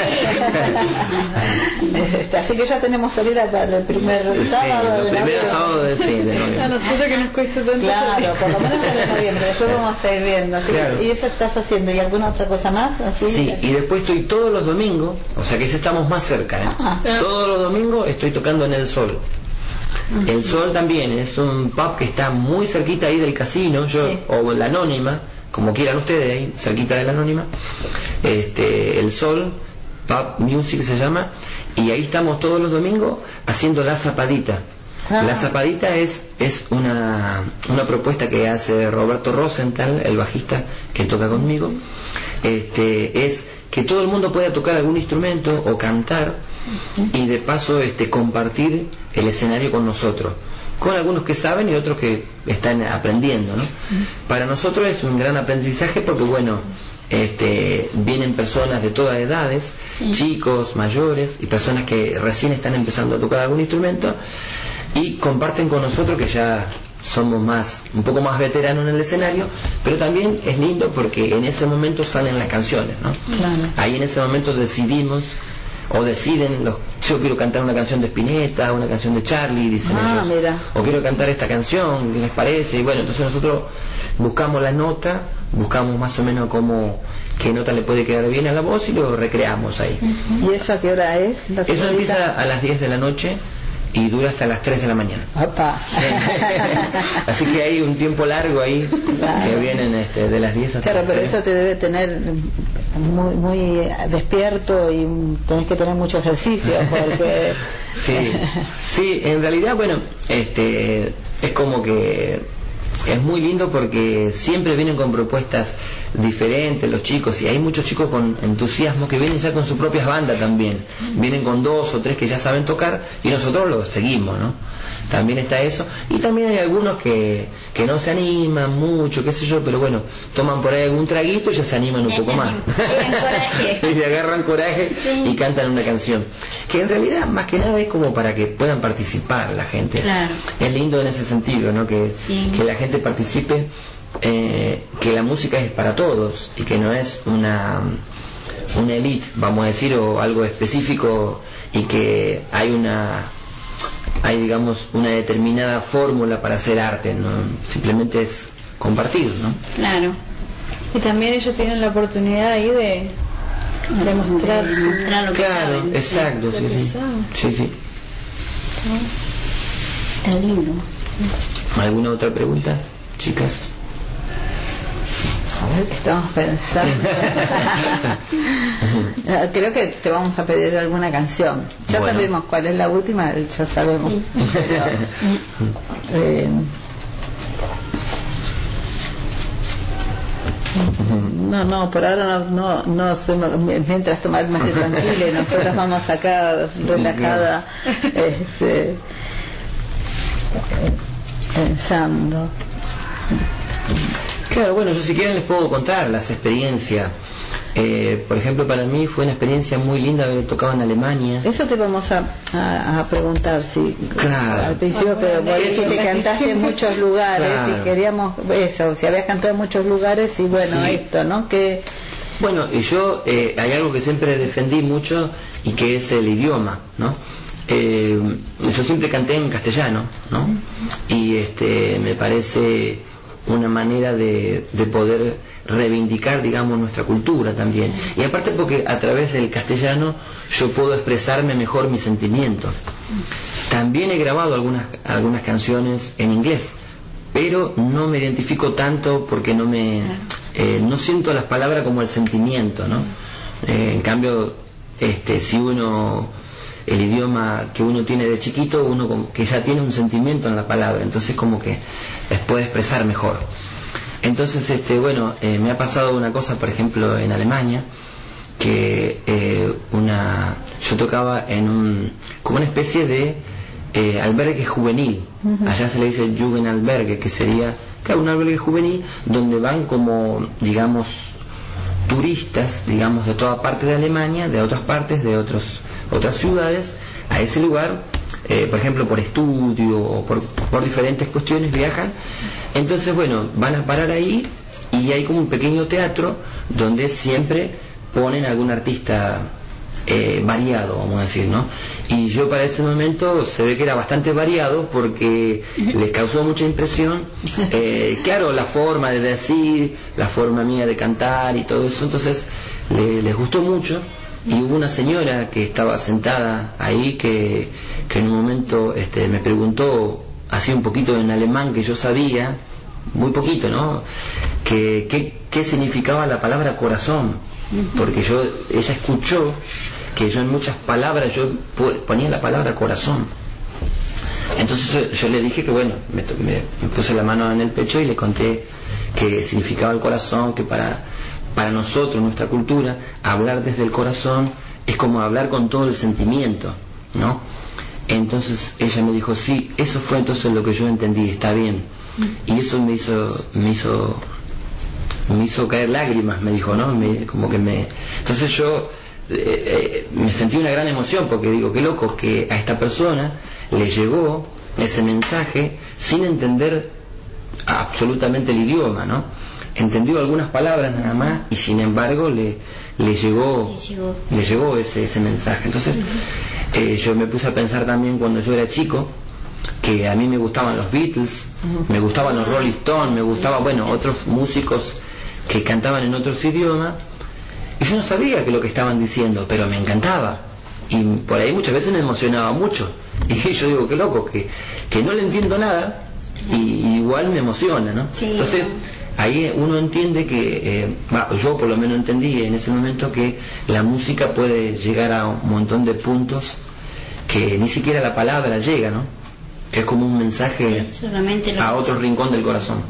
Así que ya tenemos salida para el primer sábado. El primer sábado de noviembre. A nosotros que nos cuesta tanto. Claro, por lo menos en noviembre, después vamos a ir viendo. Así claro. ¿Y eso estás haciendo? ¿Y alguna otra cosa más? ¿Así? Sí, y después estoy todos los domingos, o sea que estamos más cerca, todos los domingos estoy tocando en El Sol. El Sol también es un pub que está muy cerquita ahí del casino, o la Anónima, como quieran ustedes, ahí cerquita de la Anónima. El Sol Pub Music se llama, y ahí estamos todos los domingos haciendo La Zapadita. La Zapadita es una propuesta que hace Roberto Rosenthal, el bajista que toca conmigo. Es que todo el mundo pueda tocar algún instrumento o cantar, y de paso compartir el escenario con nosotros, con algunos que saben y otros que están aprendiendo, ¿no? Para nosotros es un gran aprendizaje porque bueno, vienen personas de todas edades, chicos, mayores y personas que recién están empezando a tocar algún instrumento, y comparten con nosotros que ya somos un poco más veteranos en el escenario, pero también es lindo porque en ese momento salen las canciones, ¿no? Claro. Ahí en ese momento deciden yo quiero cantar una canción de Spinetta, una canción de Charlie, dicen ellos, mira. O quiero cantar esta canción, ¿qué les parece? Y bueno, entonces nosotros buscamos la nota, buscamos más o menos qué nota le puede quedar bien a la voz y lo recreamos ahí. ¿Y eso a qué hora es? Eso empieza a las 10 de la noche y dura hasta las 3 de la mañana. ¡Opa! Así que hay un tiempo largo ahí, claro, que vienen de las 10 hasta claro, pero eso te debe tener muy, muy despierto y tenés que tener mucho ejercicio porque... sí, en realidad, bueno, es como que es muy lindo porque siempre vienen con propuestas diferentes los chicos, y hay muchos chicos con entusiasmo que vienen ya con sus propias bandas también, vienen con 2 o 3 que ya saben tocar y nosotros los seguimos, ¿no? También está eso, y también hay algunos que no se animan mucho, qué sé yo, pero bueno, toman por ahí algún traguito y ya se animan un poco más y le agarran coraje y cantan una canción que en realidad más que nada es como para que puedan participar la gente. Claro. Es lindo en ese sentido, ¿no? Que la gente participe, que la música es para todos y que no es una elite, vamos a decir, o algo específico, y que hay digamos una determinada fórmula para hacer arte, ¿no? Simplemente es compartir, ¿no? Claro. Y también ellos tienen la oportunidad ahí de mostrar lo que claro, saben. Exacto, sí. Está lindo. ¿Alguna otra pregunta, chicas? A ver, ¿qué estamos pensando? Creo que te vamos a pedir alguna canción. Ya sabemos cuál es la última, ya sabemos. No, por ahora no mientras tomar más de tranquilo y nosotros vamos acá relajada, pensando. Claro, bueno, yo si quieren les puedo contar las experiencias. Por ejemplo, para mí fue una experiencia muy linda haber tocado en Alemania. Eso te vamos a preguntar, si claro, al principio, pero si te cantaste en muchos lugares, claro, y queríamos eso, si habías cantado en muchos lugares, y bueno, esto, ¿no? Que bueno, y yo hay algo que siempre defendí mucho y que es el idioma, ¿no? Yo siempre canté en castellano, ¿no? Y me parece una manera de poder reivindicar, digamos, nuestra cultura también, y aparte porque a través del castellano yo puedo expresarme mejor mis sentimientos. También he grabado algunas canciones en inglés, pero no me identifico tanto porque no siento las palabras como el sentimiento, ¿no? En cambio, si el idioma que uno tiene de chiquito, uno que ya tiene un sentimiento en la palabra, entonces como que puede expresar mejor. Entonces, me ha pasado una cosa, por ejemplo, en Alemania, que yo tocaba en como una especie de albergue juvenil. Allá se le dice Jugendalbergue, que sería, claro, un albergue juvenil donde van como, digamos, turistas, digamos, de toda parte de Alemania, de otras partes, de otras ciudades, a ese lugar por ejemplo por estudio o por diferentes cuestiones viajan. Entonces bueno, van a parar ahí y hay como un pequeño teatro donde siempre ponen algún artista variado, vamos a decir, ¿no? Y yo para ese momento se ve que era bastante variado porque les causó mucha impresión, claro, la forma de decir, la forma mía de cantar y todo eso. Entonces les gustó mucho. Y hubo una señora que estaba sentada ahí que en un momento me preguntó así un poquito en alemán, que yo sabía muy poquito, ¿no? ¿Qué significaba la palabra corazón? Porque ella escuchó que yo en muchas palabras yo ponía la palabra corazón. Entonces yo le dije que bueno, me puse la mano en el pecho y le conté que significaba el corazón, que para nosotros, nuestra cultura, hablar desde el corazón es como hablar con todo el sentimiento, ¿no? Entonces ella me dijo, sí, eso fue entonces lo que yo entendí, está bien. Y eso me hizo caer lágrimas, me dijo, ¿no? Entonces yo me sentí una gran emoción, porque digo, qué loco que a esta persona le llegó ese mensaje sin entender absolutamente el idioma, ¿no? Entendió algunas palabras nada más y sin embargo le llegó ese mensaje. Entonces yo me puse a pensar también cuando yo era chico que a mí me gustaban los Beatles, me gustaban los Rolling Stones, me gustaban, bueno, otros músicos que cantaban en otros idiomas, y yo no sabía que lo que estaban diciendo, pero me encantaba, y por ahí muchas veces me emocionaba mucho, y yo digo, qué loco, que no le entiendo nada y igual me emociona, ¿no? Sí. Entonces ahí uno entiende que, yo por lo menos entendí en ese momento que la música puede llegar a un montón de puntos que ni siquiera la palabra llega, ¿no? Es como un mensaje a otro rincón del corazón.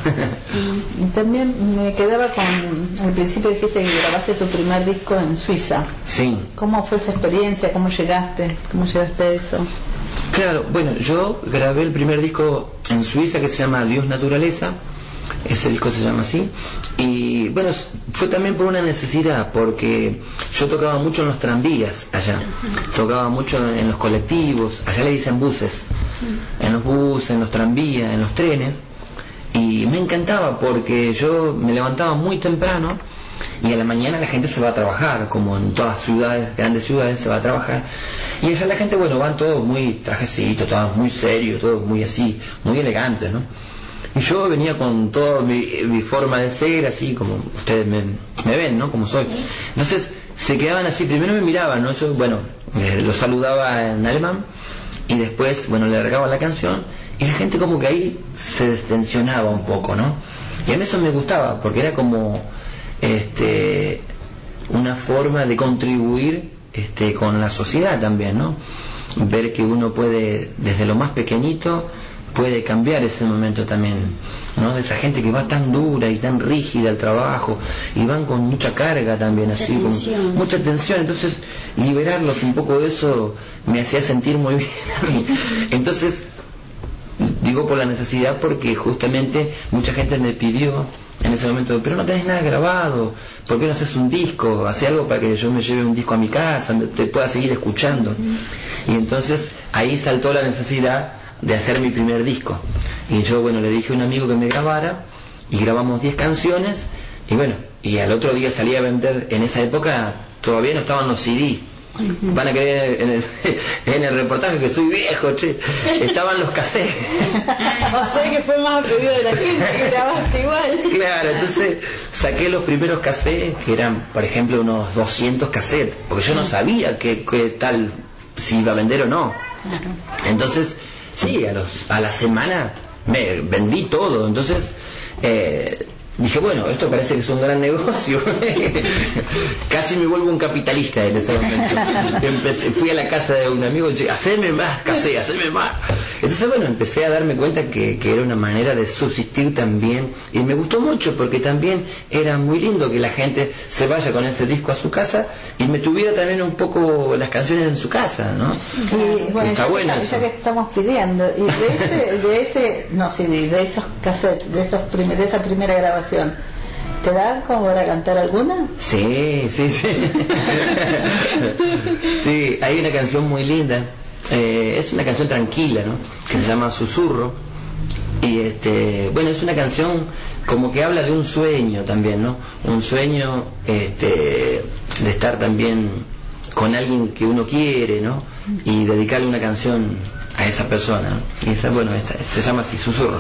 También me quedaba con, al principio dijiste que grabaste tu primer disco en Suiza. Sí. ¿Cómo fue esa experiencia? ¿Cómo llegaste a eso? Claro, bueno, yo grabé el primer disco en Suiza que se llama Dios Naturaleza. Ese disco se llama así. Y bueno, fue también por una necesidad, porque yo tocaba mucho en los tranvías allá, tocaba mucho en los colectivos, allá le dicen buses, en los buses, en los tranvías, en los trenes, y me encantaba porque yo me levantaba muy temprano y a la mañana la gente se va a trabajar, como en todas ciudades, grandes ciudades, se va a trabajar, y allá la gente, bueno, van todos muy trajecitos, todos muy serios, todos muy así, muy elegantes, ¿no? Y yo venía con toda mi forma de ser, así como ustedes me ven, ¿no? Como soy. Entonces se quedaban así, primero me miraban, ¿no? Yo, bueno, los saludaba en alemán y después, bueno, le largaba la canción y la gente como que ahí se destensionaba un poco, ¿no? Y a mí eso me gustaba porque era como una forma de contribuir con la sociedad también, ¿no? Ver que uno puede, desde lo más pequeñito, puede cambiar ese momento también, ¿no? De esa gente que va tan dura y tan rígida al trabajo y van con mucha carga también, así, con mucha tensión. Entonces liberarlos un poco de eso me hacía sentir muy bien a mí. Entonces digo por la necesidad, porque justamente mucha gente me pidió en ese momento, pero no tenés nada grabado, ¿por qué no haces un disco? Hace algo para que yo me lleve un disco a mi casa, te pueda seguir escuchando. Y entonces ahí saltó la necesidad de hacer mi primer disco, y yo, bueno, le dije a un amigo que me grabara y grabamos 10 canciones y bueno, y al otro día salí a vender. En esa época todavía no estaban los CD, van a creer en el reportaje que soy viejo, che, estaban los cassettes. O sea que fue más a pedido de la gente que grabaste igual. Claro, entonces saqué los primeros cassettes, que eran por ejemplo unos 200 cassettes, porque yo no sabía qué tal, si iba a vender o no. Entonces sí, a la semana me vendí todo. Entonces dije, bueno, esto parece que es un gran negocio. Casi me vuelvo un capitalista en ese momento. Fui a la casa de un amigo y dije, haceme más casé, haceme más. Entonces, bueno, empecé a darme cuenta que era una manera de subsistir también, y me gustó mucho porque también era muy lindo que la gente se vaya con ese disco a su casa y me tuviera también un poco las canciones en su casa, ¿no? Y bueno, está bueno ya que estamos pidiendo, y de esos cassettes, de esa primera grabación, ¿te dan como para cantar alguna? Sí. Sí, hay una canción muy linda Es una canción tranquila, ¿no? Que se llama Susurro. Y bueno, es una canción como que habla de un sueño también, ¿no? Un sueño de estar también con alguien que uno quiere, ¿no? Y dedicarle una canción a esa persona, ¿no? Y esa, bueno, se llama así, Susurro.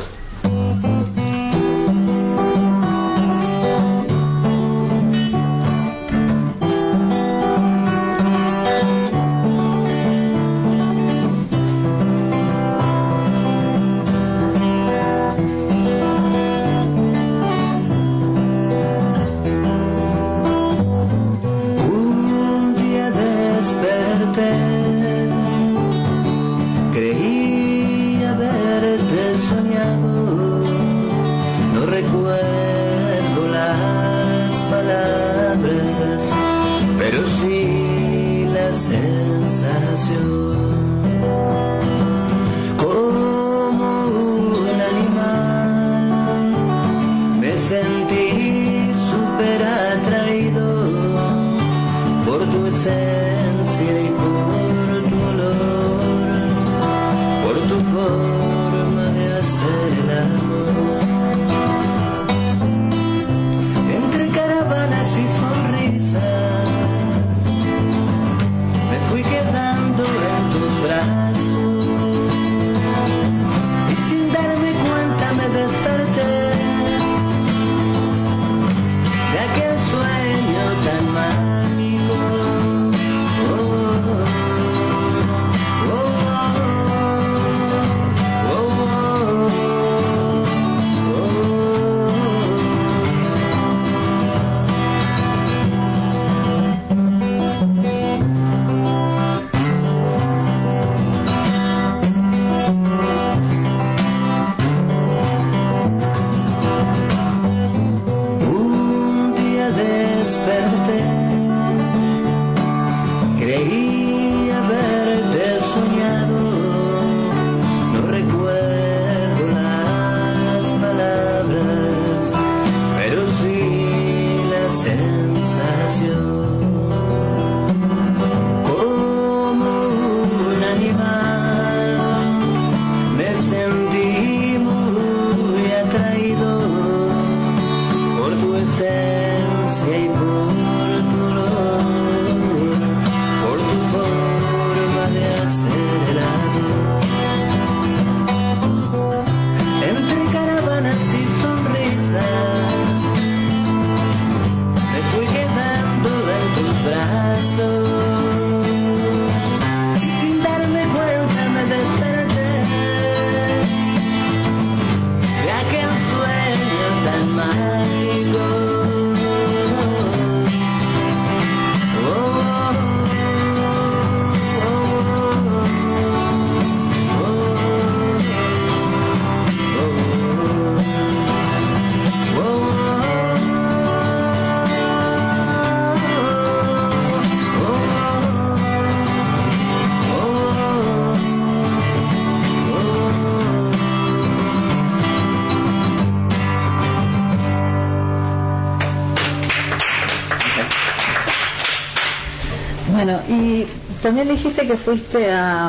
Bueno, y también dijiste que fuiste a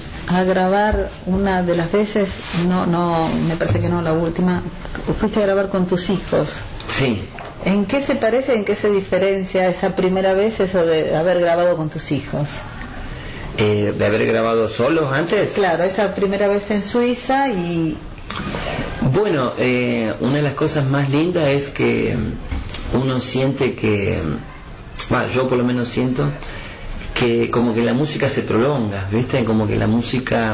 grabar una de las veces, no, me parece que no la última, fuiste a grabar con tus hijos. Sí. ¿En qué se parece, en qué se diferencia esa primera vez, eso de haber grabado con tus hijos? ¿De haber grabado solos antes? Claro, esa primera vez en Suiza y... Bueno, una de las cosas más lindas es que uno siente que, yo por lo menos siento que como que la música se prolonga, ¿viste? Como que la música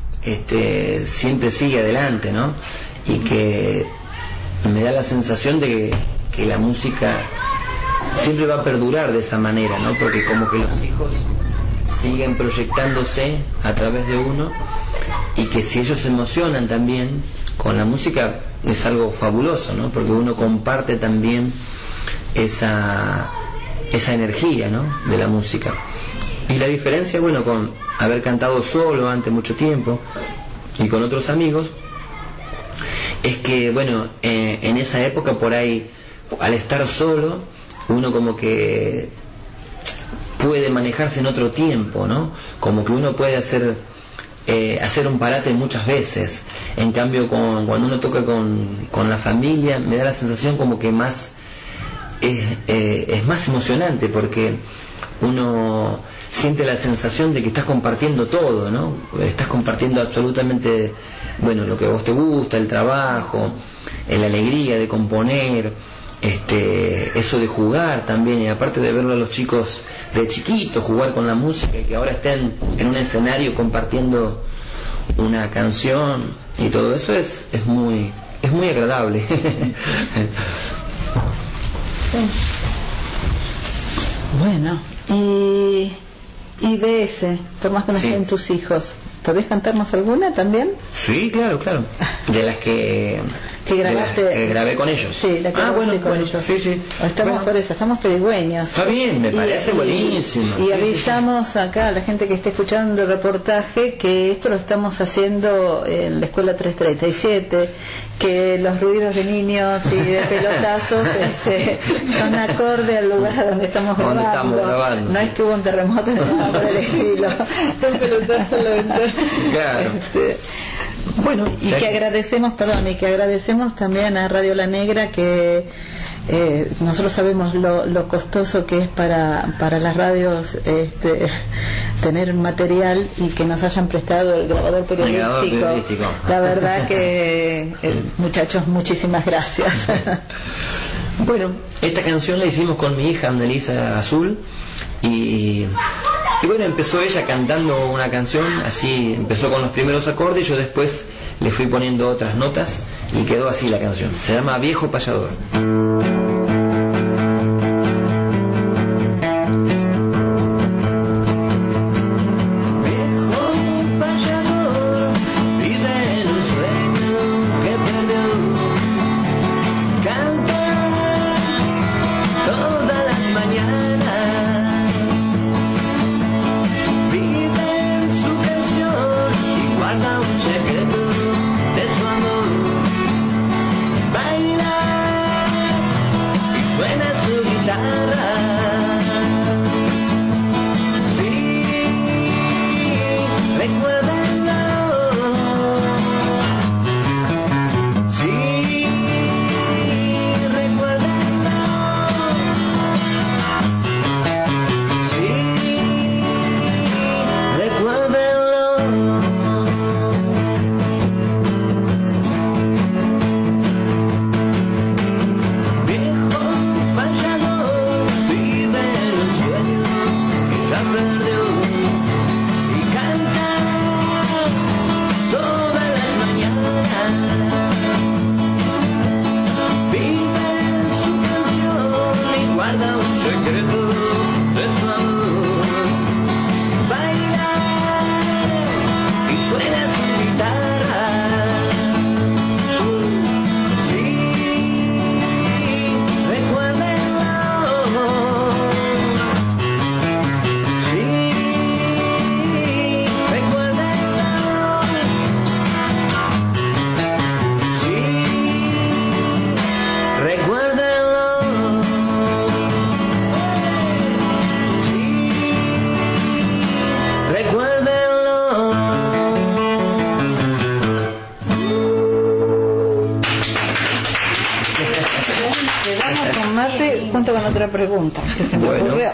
siempre sigue adelante, ¿no? Y que me da la sensación de que la música siempre va a perdurar de esa manera, ¿no? Porque como que los hijos siguen proyectándose a través de uno, y que si ellos se emocionan también con la música es algo fabuloso, ¿no? Porque uno comparte también esa energía, ¿no? De la música. Y la diferencia, bueno, con haber cantado solo ante mucho tiempo y con otros amigos, es que, bueno, en esa época por ahí, al estar solo, uno como que puede manejarse en otro tiempo, ¿no? Como que uno puede hacer un parate muchas veces. En cambio, cuando uno toca con la familia, me da la sensación como que más es más emocionante, porque uno siente la sensación de que estás compartiendo todo, ¿no? Estás compartiendo absolutamente, bueno, lo que a vos te gusta, el trabajo, la alegría de componer, eso de jugar también, y aparte de verlo a los chicos de chiquitos jugar con la música, y que ahora estén en un escenario compartiendo una canción y todo eso es muy agradable. Sí. Bueno, y de ese, por más que no estén tus hijos, ¿podés cantarnos alguna también? Sí, claro. De las que grabaste, que grabé con ellos. Sí, la que grabaste con ellos. Sí. Estamos pedigüeños. Está bien, me parece buenísimo. Y avisamos acá a la gente que esté escuchando el reportaje que esto lo estamos haciendo en la escuela 337, que los ruidos de niños y de pelotazos son acorde al lugar donde estamos grabando. No es que hubo un terremoto ni nada por el estilo. Un pelotazo lo claro. Bueno, y que agradecemos también a Radio La Negra, que nosotros sabemos lo costoso que es para las radios tener material, y que nos hayan prestado el grabador periodístico. La verdad que muchachos, muchísimas gracias. Bueno, esta canción la hicimos con mi hija Annelisa Azul, y bueno, empezó ella cantando una canción, así empezó con los primeros acordes, yo después le fui poniendo otras notas y quedó así la canción. Se llama Viejo Payador. Pregunta que se me ocurrió.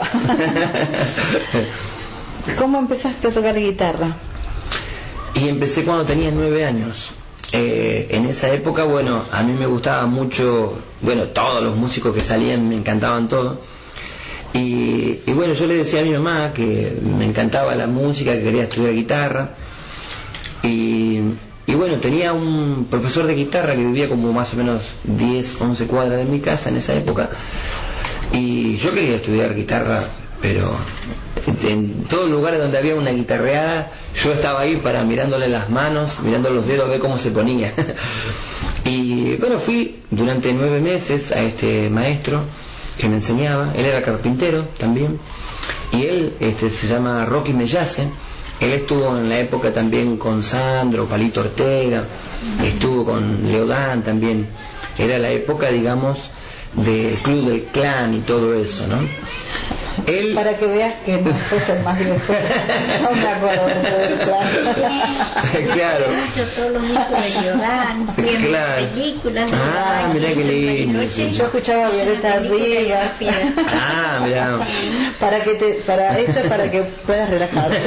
¿Cómo empezaste a tocar guitarra? Y empecé cuando tenía 9 años. En esa época, bueno, a mí me gustaba mucho, bueno, todos los músicos que salían, me encantaban todos. Y bueno, yo le decía a mi mamá que me encantaba la música, que quería estudiar guitarra. Y bueno, tenía un profesor de guitarra que vivía como más o menos 10, 11 cuadras de mi casa en esa época. Y yo quería estudiar guitarra, pero en todos los lugares donde había una guitarreada, yo estaba ahí mirándole las manos, mirando los dedos a ver cómo se ponía. Y bueno, fui durante 9 meses a este maestro que me enseñaba. Él era carpintero también, y él se llama Rocky Mellace. Él estuvo en la época también con Sandro, Palito Ortega, estuvo con Leodán también. Era la época, digamos, del Club del Clan y todo eso, ¿no? Él... Para que veas que no sos el más viejo. Yo me acuerdo de claro. Todos los mitos de Yodán, claro. películas. Mirá que lindo. Yo escuchaba a Violeta Rivas. Mirá. Para que puedas relajarte.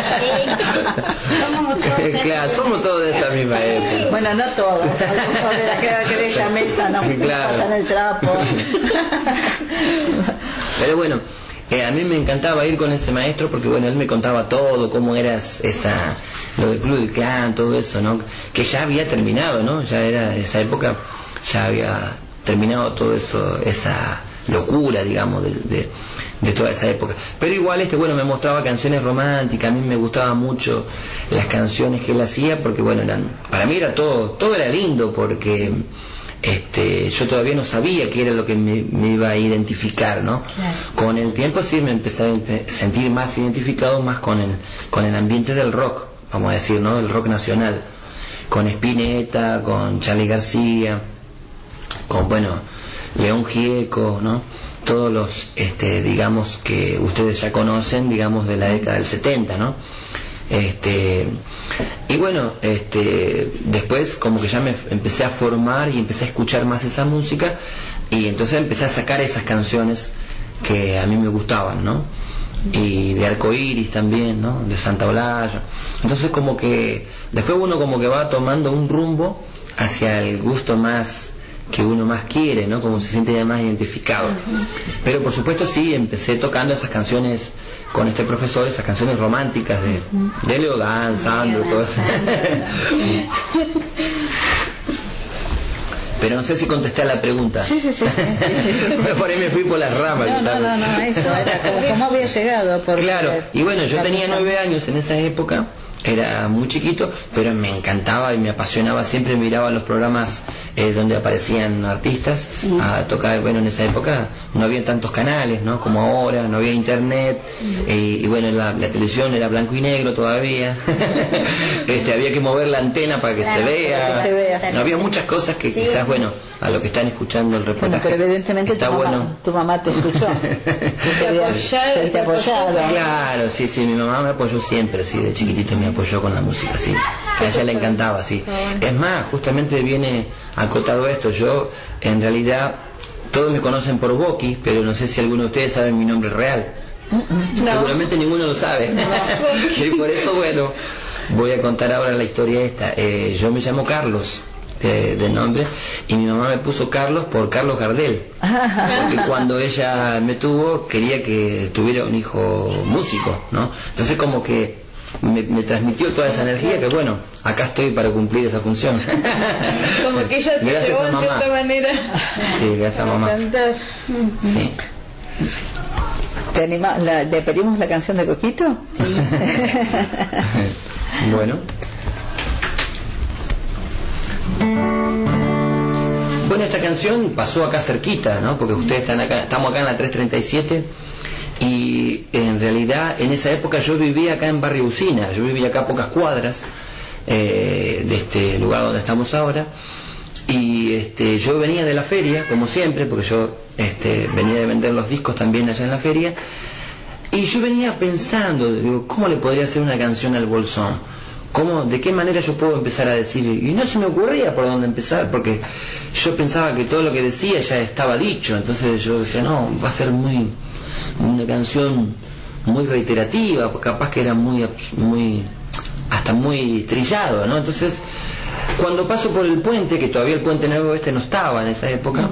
Somos todos de esa misma época. Bueno, no todos. Algunos de la que de esa mesa no pasan el trapo. Pero bueno, a mí me encantaba ir con ese maestro porque bueno, él me contaba todo, cómo era lo del Club del Clan, todo eso, ¿no? Que ya había terminado, ¿no? Ya era esa época, ya había terminado todo eso, esa locura, digamos, de toda esa época. Pero igual bueno, me mostraba canciones románticas. A mí me gustaban mucho las canciones que él hacía porque bueno, para mí era todo era lindo porque yo todavía no sabía qué era lo que me iba a identificar, ¿no? Claro. Con el tiempo sí me empecé a sentir más identificado más con el ambiente del rock, vamos a decir, ¿no? Del rock nacional, con Spinetta, con Charly García, con León Gieco, ¿no? Todos los digamos que ustedes ya conocen, digamos, de la década del 70, ¿no? Y bueno, después como que ya me empecé a formar y empecé a escuchar más esa música y entonces empecé a sacar esas canciones que a mí me gustaban, ¿no? Y de Arcoiris también, ¿no? De Santa Olalla. Entonces como que después uno como que va tomando un rumbo hacia el gusto más que uno más quiere, ¿no? Como se siente ya más identificado. Pero por supuesto sí, empecé tocando esas canciones con este profesor, esas canciones románticas de Leodán, Sandro, todo eso. Pero no sé si contesté a la pregunta. Sí. Por ahí me fui por las ramas. No, eso era como había llegado. Claro, y bueno, yo tenía 9 años en esa época, era muy chiquito, pero me encantaba y me apasionaba, siempre miraba los programas donde aparecían artistas a tocar. Bueno, en esa época no había tantos canales, ¿no? Como ahora, no había internet, y bueno, la televisión era blanco y negro todavía. Había que mover la antena para que se vea. No había muchas cosas que quizás, bueno, a lo que están escuchando el reportaje. Pero evidentemente está tu mamá te escuchó. te apoyado. Claro, sí, mi mamá me apoyó siempre, sí, de chiquitito me apoyó con la música, sí. A ella le encantaba, sí. Es más, justamente viene acotado esto. Yo, en realidad, todos me conocen por Boqui, pero no sé si alguno de ustedes sabe mi nombre real. No. Seguramente ninguno lo sabe. Y por eso, bueno, voy a contar ahora la historia esta. Yo me llamo Carlos, de nombre, y mi mamá me puso Carlos por Carlos Gardel, porque cuando ella me tuvo quería que tuviera un hijo músico, ¿no? Entonces como que me transmitió toda esa energía que bueno, acá estoy para cumplir esa función. Como que ella te llevó de cierta manera. Sí, gracias a mamá. Sí. ¿Le pedimos la canción de Coquito? Sí. Bueno. Bueno, esta canción pasó acá cerquita, ¿no? Porque ustedes estamos acá en la 337 y en realidad en esa época yo vivía acá en Barrio Usina, yo vivía acá a pocas cuadras de este lugar donde estamos ahora, y yo venía de la feria, como siempre, porque yo venía de vender los discos también allá en la feria, y yo venía pensando, digo, ¿cómo le podría hacer una canción al Bolsón? ¿De qué manera yo puedo empezar a decir? Y no se me ocurría por dónde empezar, porque yo pensaba que todo lo que decía ya estaba dicho. Entonces yo decía, no, va a ser una canción muy reiterativa, capaz que era hasta muy trillado, ¿no? Entonces, cuando paso por el puente, que todavía el Puente Nuevo no estaba en esa época,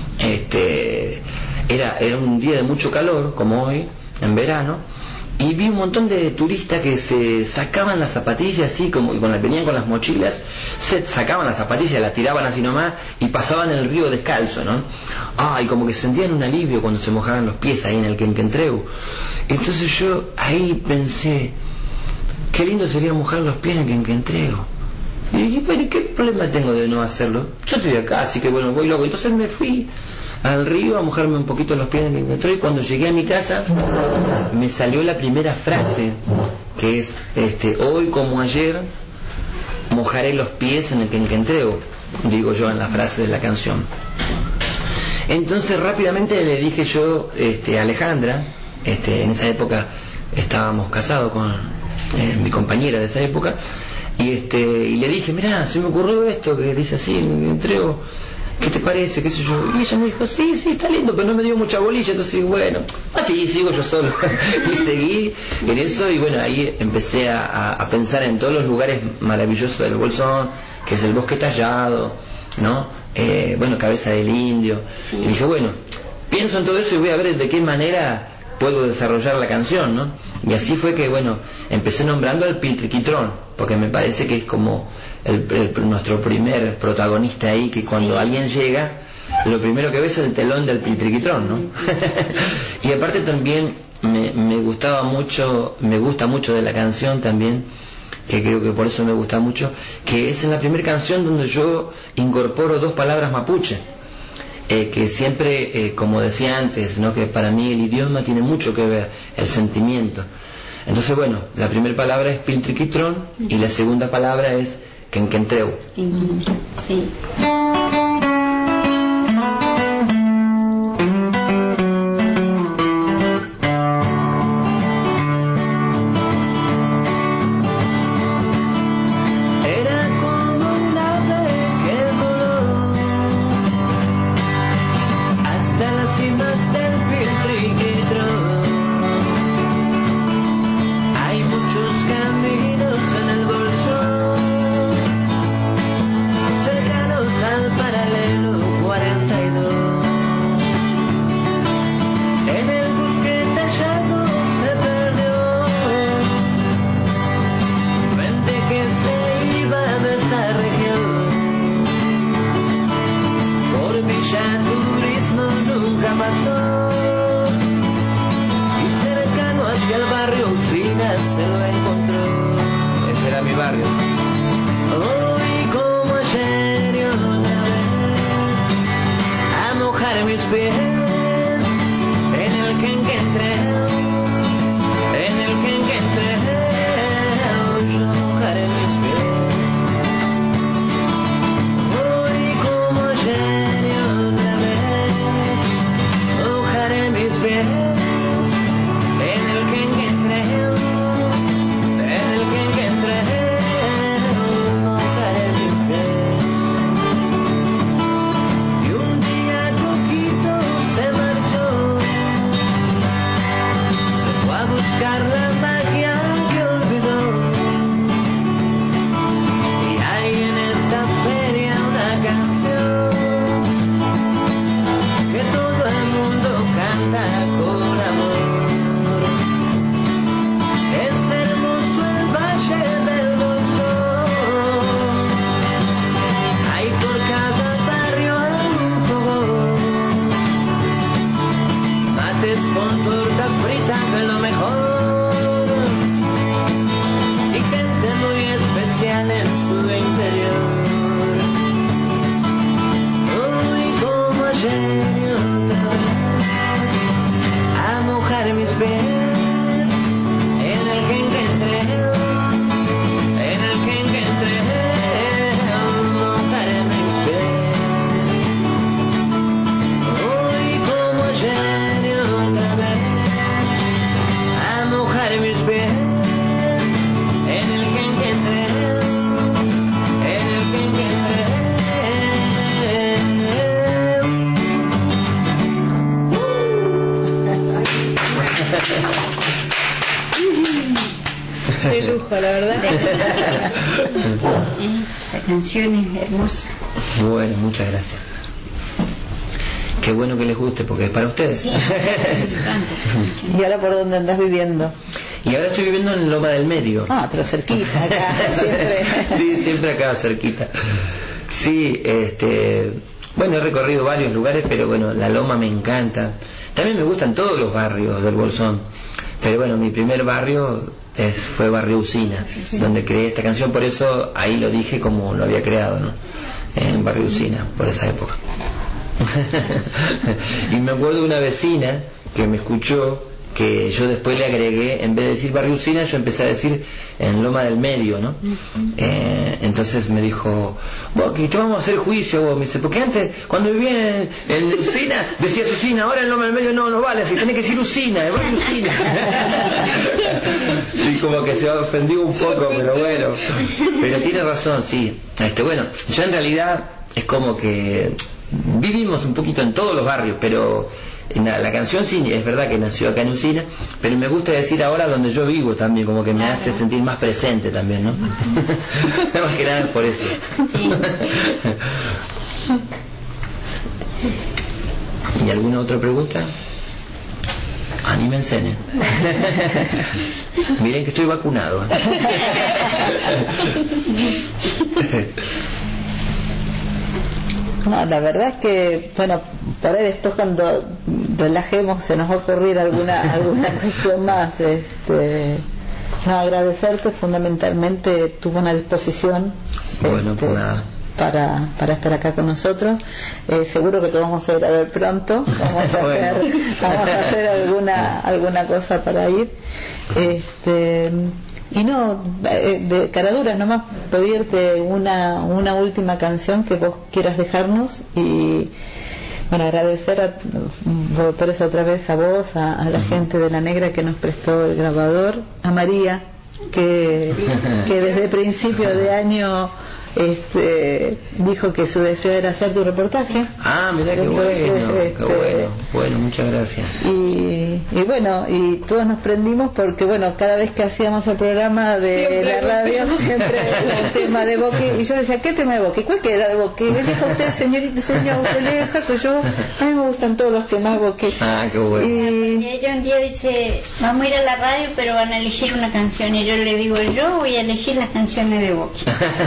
era un día de mucho calor, como hoy, en verano, y vi un montón de turistas que se sacaban las zapatillas así, como cuando venían con las mochilas, se sacaban las zapatillas, las tiraban así nomás y pasaban el río descalzo, ¿no? Y como que sentían un alivio cuando se mojaban los pies ahí en el Quenquentreu. Entonces yo ahí pensé, qué lindo sería mojar los pies en el Quenquentreu. Y dije, bueno, ¿qué problema tengo de no hacerlo? Yo estoy acá, así que bueno, voy loco. Entonces me fui al río a mojarme un poquito los pies en el Quenquentreu, y cuando llegué a mi casa me salió la primera frase, que es hoy como ayer mojaré los pies en el Quenquentreu, digo yo en la frase de la canción. Entonces rápidamente le dije yo a Alejandra, En esa época estábamos casados con mi compañera de esa época, y le dije, mirá, se me ocurrió esto que dice así, me entrego, ¿qué te parece? ¿Qué sé yo? Y ella me dijo, sí, está lindo, pero no me dio mucha bolilla. Entonces, bueno, así sigo yo solo. Y seguí en eso, y bueno, ahí empecé a pensar en todos los lugares maravillosos del Bolsón, que es el Bosque Tallado, ¿no? Bueno, Cabeza del Indio. Y dije, bueno, pienso en todo eso y voy a ver de qué manera puedo desarrollar la canción, ¿no? Y así fue que, bueno, empecé nombrando al Piltriquitrón, porque me parece que es como nuestro primer protagonista ahí, que cuando alguien llega, lo primero que ves es el telón del Piltriquitrón, ¿no? Y aparte también me gusta mucho de la canción también, que creo que por eso me gusta mucho, que es en la primera canción donde yo incorporo 2 palabras mapuche. Que siempre, como decía antes, ¿no? Que para mí el idioma tiene mucho que ver, el sentimiento. Entonces, bueno, la primera palabra es Piltriquitrón y la segunda palabra es Quenquentreu. Sí. De lujo, la verdad. La canción es hermosa. Bueno, muchas gracias. Qué bueno que les guste, porque es para ustedes. Sí, me encanta. ¿Y ahora por dónde andás viviendo? Y ahora estoy viviendo en Loma del Medio. Ah, pero cerquita, acá, siempre. Sí, siempre acá, cerquita. Sí, bueno, he recorrido varios lugares, pero bueno, la Loma me encanta. También me gustan todos los barrios del Bolsón. Pero bueno, mi primer barrio fue Barrio Usina, donde creé esta canción, por eso ahí lo dije como lo había creado, ¿no? En Barrio Usina, por esa época. Y me acuerdo de una vecina que me escuchó que yo después le agregué, en vez de decir Barrio Usina, yo empecé a decir en Loma del Medio, ¿no? Entonces me dijo, Boqui, te vamos a hacer juicio, vos. Me dice, porque antes, cuando vivía en Usina, decías Usina, ahora en Loma del Medio no vale, así tenés que decir Usina, de Barrio Usina. Y como que se ofendió un poco, pero bueno, pero tiene razón, sí. Bueno, yo en realidad es como que vivimos un poquito en todos los barrios, pero la canción sí, es verdad que nació acá en Usina, pero me gusta decir ahora donde yo vivo también, como que me hace sentir más presente también, ¿no? Más que nada por eso. Sí. ¿Y alguna otra pregunta? Anímense. Miren que estoy vacunado. No, la verdad es que, bueno, por ahí después cuando relajemos se nos va a ocurrir alguna cuestión más. No, agradecerte fundamentalmente tu buena disposición. Bueno, pues nada. Para estar acá con nosotros. Seguro que te vamos a ir a ver pronto. Vamos a hacer alguna cosa para ir. Y no, de caraduras nomás pedirte una última canción que vos quieras dejarnos, y bueno, agradecer por eso otra vez a vos, a la gente de La Negra que nos prestó el grabador, a María que desde principio de año dijo que su deseo era hacer tu reportaje. Mirá qué bueno, bueno, muchas gracias. Y bueno, y todos nos prendimos porque bueno, cada vez que hacíamos el programa de siempre la radio siempre el tema de Boqui, y yo le decía, ¿qué tema de Boqui? ¿Cuál que era de Boqui? Le dijo usted, señorita, usted le deja que yo, a mí me gustan todos los temas de Boqui. Qué bueno. Y ella un día dice, vamos a ir a la radio pero van a elegir una canción, y yo le digo, yo voy a elegir las canciones de Boqui.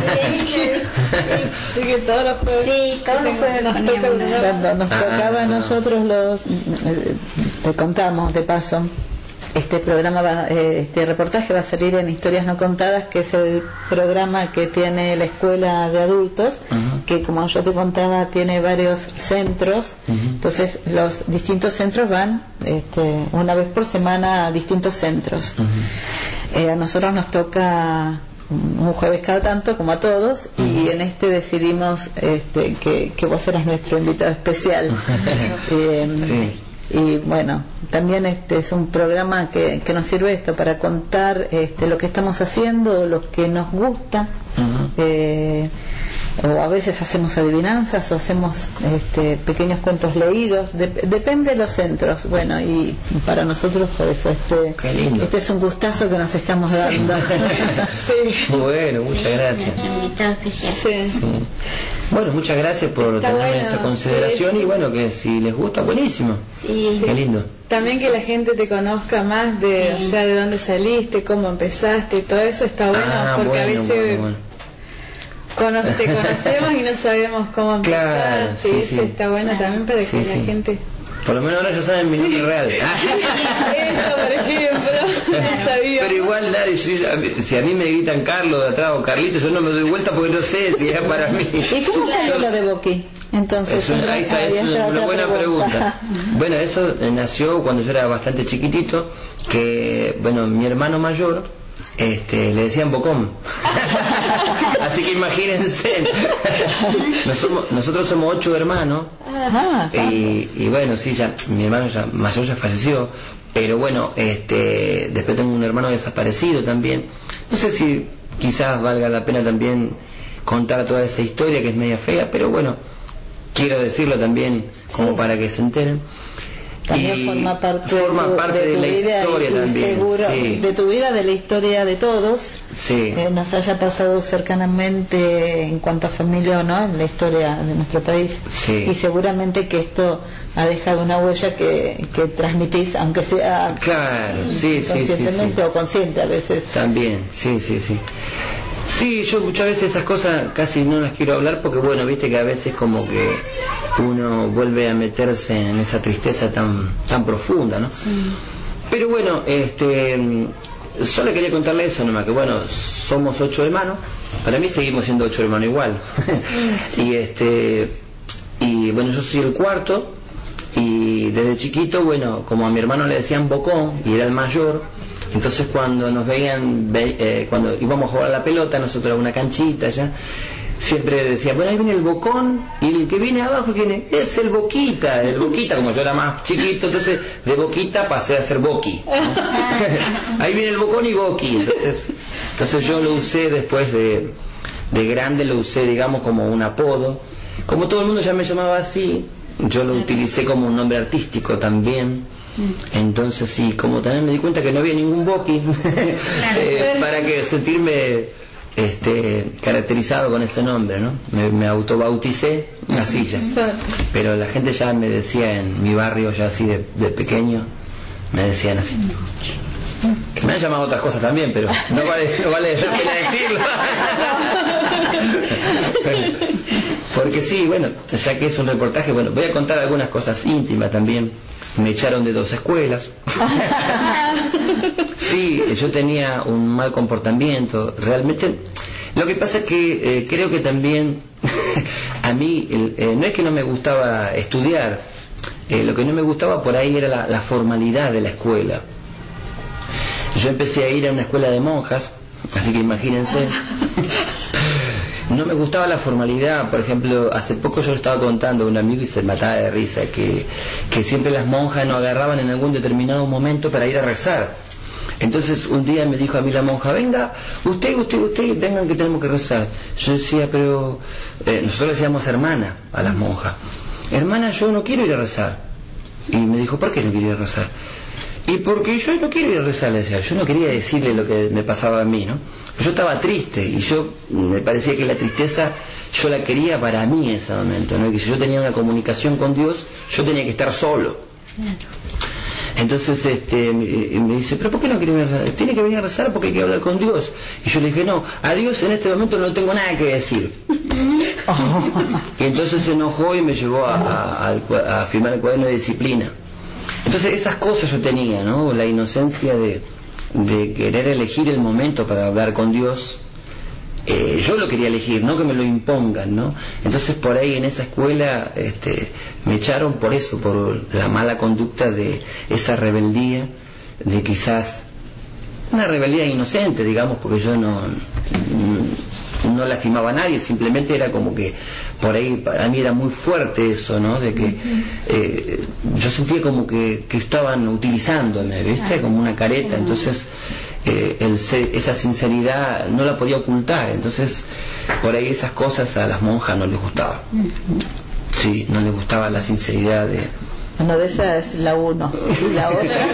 Sí, que todos los jueves. Sí, todos los jueves nos poníamos. Cuando nos tocaba a nosotros te contamos de paso, este programa este reportaje va a salir en Historias No Contadas, que es el programa que tiene la escuela de adultos, que como yo te contaba tiene varios centros. Entonces los distintos centros van una vez por semana a distintos centros. A nosotros nos toca un jueves cada tanto, como a todos, y en decidimos que vos eras nuestro invitado especial. Sí. Y bueno, también es un programa que nos sirve para contar lo que estamos haciendo, lo que nos gusta. O a veces hacemos adivinanzas o hacemos pequeños cuentos leídos, depende de los centros. Bueno, y para nosotros por eso este es un gustazo que nos estamos dando. Sí. Bueno, muchas gracias. Invitado especial. Sí. Bueno, muchas gracias por tenerme esa consideración, y bueno, que si les gusta, buenísimo. Sí. Qué lindo. También que la gente te conozca más o sea, de dónde saliste, cómo empezaste, y todo eso está bueno, porque a veces te conocemos y no sabemos cómo empezaste, y eso está bueno también para que la gente... Por lo menos ahora ya saben mi nombre real. Eso, por ejemplo, no sabía. Pero igual nadie, si a mí me gritan Carlos de atrás o Carlito, yo no me doy vuelta porque no sé si es para mí. ¿Y cómo salió lo de Boqui? Entonces, ahí está, es una buena pregunta. Bueno, eso nació cuando yo era bastante chiquitito, que bueno, mi hermano mayor le decían Bocón. Así que imagínense. Nosotros somos 8 hermanos. Y bueno, sí, ya mi hermano mayor ya falleció, pero bueno, después tengo un hermano desaparecido también. No sé si quizás valga la pena también contar toda esa historia que es media fea, pero bueno, quiero decirlo también como para que se enteren. También forma parte de la historia también, seguro, de tu vida, de la historia de todos. Nos haya pasado cercanamente en cuanto a familia o no en la historia de nuestro país. Y seguramente que esto ha dejado una huella que transmitís, aunque sea conscientemente o consciente a veces. También, sí. Sí, yo muchas veces esas cosas casi no las quiero hablar porque bueno, viste que a veces como que uno vuelve a meterse en esa tristeza tan profunda, ¿no? Pero bueno, solo quería contarle eso nomás, que bueno, somos 8 hermanos, para mí seguimos siendo 8 hermanos igual. Y bueno, yo soy el cuarto, Y desde chiquito, bueno, como a mi hermano le decían Bocón y era el mayor, entonces cuando nos veían, cuando íbamos a jugar a la pelota, nosotros a una canchita ya, siempre decía, bueno, ahí viene el Bocón, y el que viene abajo, ¿quién es? Es el Boquita, como yo era más chiquito, entonces de Boquita pasé a ser Boqui, ¿no? Ahí viene el Bocón y Boqui, entonces yo lo usé después de grande, lo usé, digamos, como un apodo, como todo el mundo ya me llamaba así, yo lo utilicé como un nombre artístico también. Entonces sí, como también me di cuenta que no había ningún Boqui para que sentirme caracterizado con ese nombre, ¿no? Me autobauticé así ya, pero la gente ya me decía en mi barrio, ya así de pequeño, me decían así. Me han llamado otras cosas también, pero no vale la pena decirlo. Porque sí, bueno, ya que es un reportaje, bueno, voy a contar algunas cosas íntimas también. Me echaron de 2 escuelas. Sí, yo tenía un mal comportamiento. Realmente, lo que pasa es que creo que también a mí, no es que no me gustaba estudiar, lo que no me gustaba por ahí era la formalidad de la escuela. Yo empecé a ir a una escuela de monjas, así que imagínense. No me gustaba la formalidad. Por ejemplo, hace poco yo le estaba contando a un amigo y se mataba de risa que siempre las monjas nos agarraban en algún determinado momento para ir a rezar. Entonces un día me dijo a mí la monja, venga, usted, vengan que tenemos que rezar. Yo decía, pero nosotros le decíamos hermana a las monjas. Hermana, yo no quiero ir a rezar. Y me dijo, ¿por qué no quiero ir a rezar? Y porque yo no quiero ir a rezar, le decía. Yo no quería decirle lo que me pasaba a mí, ¿no? Yo estaba triste y me parecía que la tristeza yo la quería para mí en ese momento, ¿no? Que si yo tenía una comunicación con Dios, yo tenía que estar solo. Entonces me dice, ¿pero por qué no quiere venir a rezar? Tiene que venir a rezar porque hay que hablar con Dios. Y yo le dije, no, a Dios en este momento no tengo nada que decir. Y entonces se enojó y me llevó a firmar el cuaderno de disciplina. Entonces esas cosas yo tenía, ¿no? La inocencia de querer elegir el momento para hablar con Dios. Yo lo quería elegir, no que me lo impongan, ¿no? Entonces por ahí en esa escuela me echaron por eso, por la mala conducta de esa rebeldía, de quizás una rebeldía inocente, digamos, porque yo no lastimaba a nadie, simplemente era como que por ahí para mí era muy fuerte eso, ¿no? De que yo sentía como que estaban utilizándome, ¿viste? Como una careta. Entonces esa sinceridad no la podía ocultar, entonces por ahí esas cosas a las monjas no les gustaban. Sí, no les gustaba la sinceridad de... Bueno, de esa es la 1. ¿Y la otra?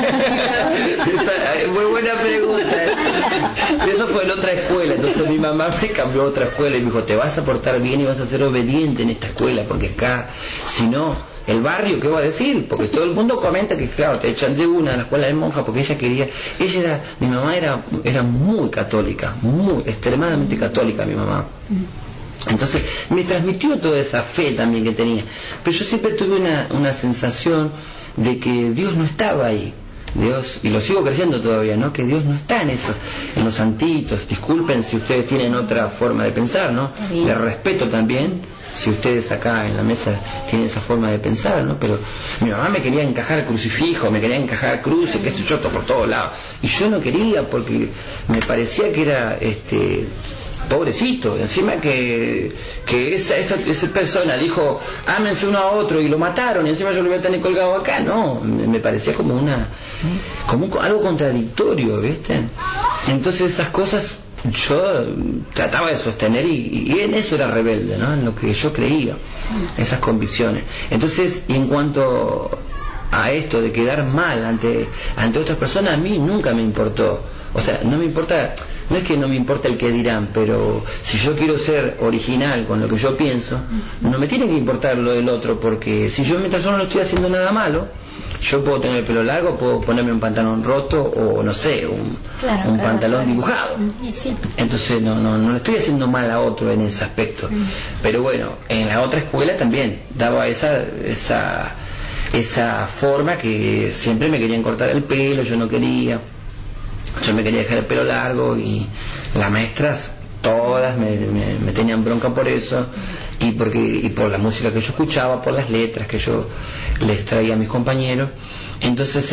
Muy buena pregunta. Eso fue en otra escuela. Entonces mi mamá me cambió a otra escuela y me dijo, te vas a portar bien y vas a ser obediente en esta escuela, porque acá, si no, el barrio, ¿qué va a decir? Porque todo el mundo comenta que, claro, te echan de una a la escuela de monjas porque mi mamá era muy católica, muy extremadamente católica mi mamá. Entonces me transmitió toda esa fe también que tenía, pero yo siempre tuve una sensación de que Dios no estaba ahí. Dios, y lo sigo creyendo todavía, ¿no? Que Dios no está en los santitos. Disculpen si ustedes tienen otra forma de pensar, ¿no? Les respeto también si ustedes acá en la mesa tienen esa forma de pensar, ¿no? Pero mi mamá me quería encajar crucifijo, me quería encajar cruces, qué sé yo, por todos lados, y yo no quería porque me parecía que era pobrecito, encima que esa persona dijo ámense uno a otro y lo mataron y encima yo lo voy a tener colgado acá. No, me parecía como algo contradictorio, ¿viste? Entonces esas cosas yo trataba de sostener y en eso era rebelde, ¿no? En lo que yo creía, esas convicciones. Entonces, y en cuanto a esto de quedar mal ante otras personas, a mí nunca me importó. O sea, no me importa, no es que no me importa el que dirán, pero si yo quiero ser original con lo que yo pienso, no me tiene que importar lo del otro, porque si yo mientras yo no estoy haciendo nada malo, yo puedo tener el pelo largo, puedo ponerme un pantalón roto o no sé, un pantalón dibujado. Entonces no le estoy haciendo mal a otro en ese aspecto. Pero bueno, en la otra escuela también daba esa forma que siempre me querían cortar el pelo, yo no quería. Yo me quería dejar el pelo largo y las maestras todas me tenían bronca por eso, y por la música que yo escuchaba, por las letras que yo les traía a mis compañeros. Entonces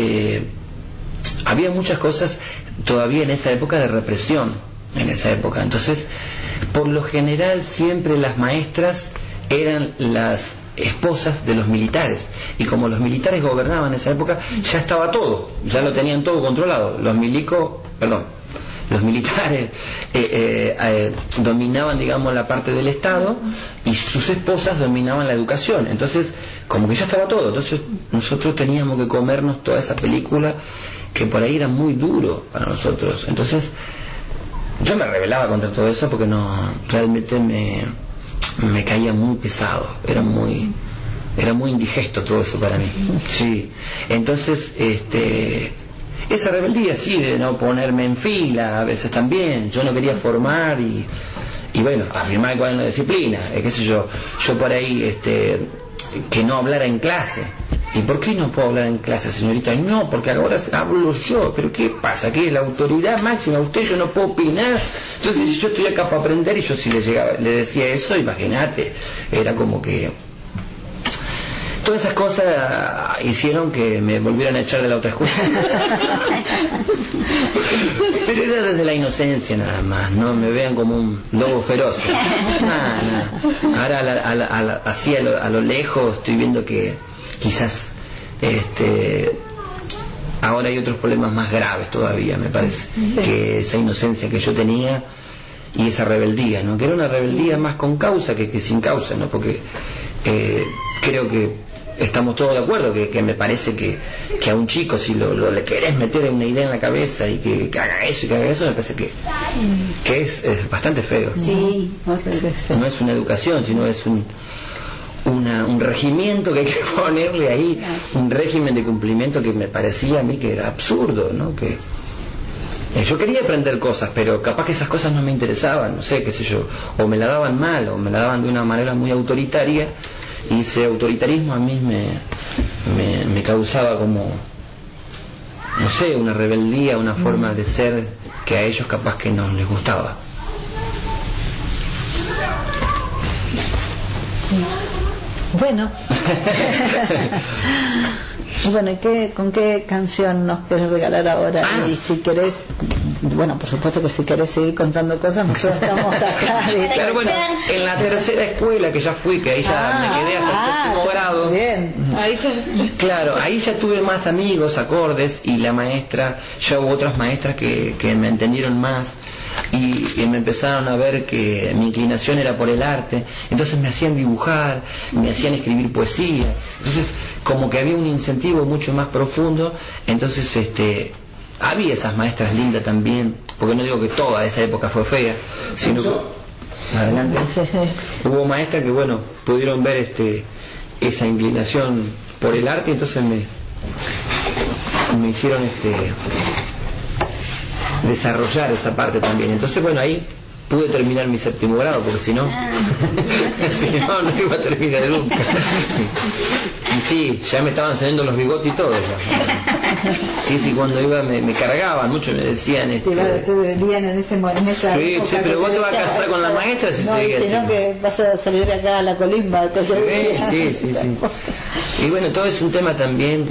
había muchas cosas todavía en esa época de represión, en esa época. Entonces, por lo general siempre las maestras eran las esposas de los militares, y como los militares gobernaban en esa época, ya estaba todo, ya lo tenían todo controlado. Los militares dominaban, digamos, la parte del Estado, y sus esposas dominaban la educación. Entonces, como que ya estaba todo. Entonces nosotros teníamos que comernos toda esa película, que por ahí era muy duro para nosotros. Entonces yo me rebelaba contra todo eso, porque realmente me caía muy pesado, era muy indigesto todo eso para mí. Sí. Entonces esa rebeldía, sí, de no ponerme en fila a veces también. Yo no quería formar y bueno, afirmar el cuaderno de disciplina, qué sé yo por ahí que no hablara en clase. ¿Y por qué no puedo hablar en clase, señorita? No, porque ahora hablo yo. ¿Pero qué pasa? ¿Qué es la autoridad máxima? Usted, yo no puedo opinar. Entonces, yo estoy acá para aprender, y yo si le decía eso, imagínate, era como que... Todas esas cosas hicieron que me volvieran a echar de la otra escuela. Pero era desde la inocencia nada más, no me vean como un lobo feroz. Ahora así a lo lejos estoy viendo que quizás ahora hay otros problemas más graves todavía, me parece, que esa inocencia que yo tenía y esa rebeldía, ¿no? Que era una rebeldía más con causa que sin causa, ¿no? Porque creo que estamos todos de acuerdo que me parece que a un chico, si le querés meter una idea en la cabeza y que haga eso y que haga eso, me parece que es bastante feo. Sí, no es una educación, sino es un regimiento que hay que ponerle ahí, un régimen de cumplimiento que me parecía a mí que era absurdo, ¿no? Que yo quería aprender cosas, pero capaz que esas cosas no me interesaban, no sé, qué sé yo, o me la daban mal, o me la daban de una manera muy autoritaria, y ese autoritarismo a mí me causaba como, no sé, una rebeldía, una forma de ser que a ellos capaz que no les gustaba. Bueno. Bueno, ¿con qué canción nos querés regalar ahora? Y si querés, bueno, por supuesto que si querés seguir contando cosas, nosotros estamos acá. Claro, bueno, en la tercera escuela que ya fui, que ahí ya me quedé hasta el séptimo grado. Bien. Claro, ahí ya tuve más amigos, acordes, y la maestra, ya hubo otras maestras que me entendieron más. Y me empezaron a ver que mi inclinación era por el arte, entonces me hacían dibujar, me hacían escribir poesía, entonces como que había un incentivo mucho más profundo. Entonces había esas maestras lindas también, porque no digo que toda esa época fue fea, sino que adelante hubo maestras que bueno pudieron ver esa inclinación por el arte, entonces me hicieron desarrollar esa parte también. Entonces bueno, ahí pude terminar mi séptimo grado, porque si no no iba a terminar nunca. Y sí, ya me estaban saliendo los bigotes y todo ya. Sí, cuando iba me cargaban mucho, me decían te veían en esa sí, pero vos te vas a casar con la maestra si seguís así. Sino que vas a salir de acá a la colimba. Sí. Y bueno, todo es un tema también,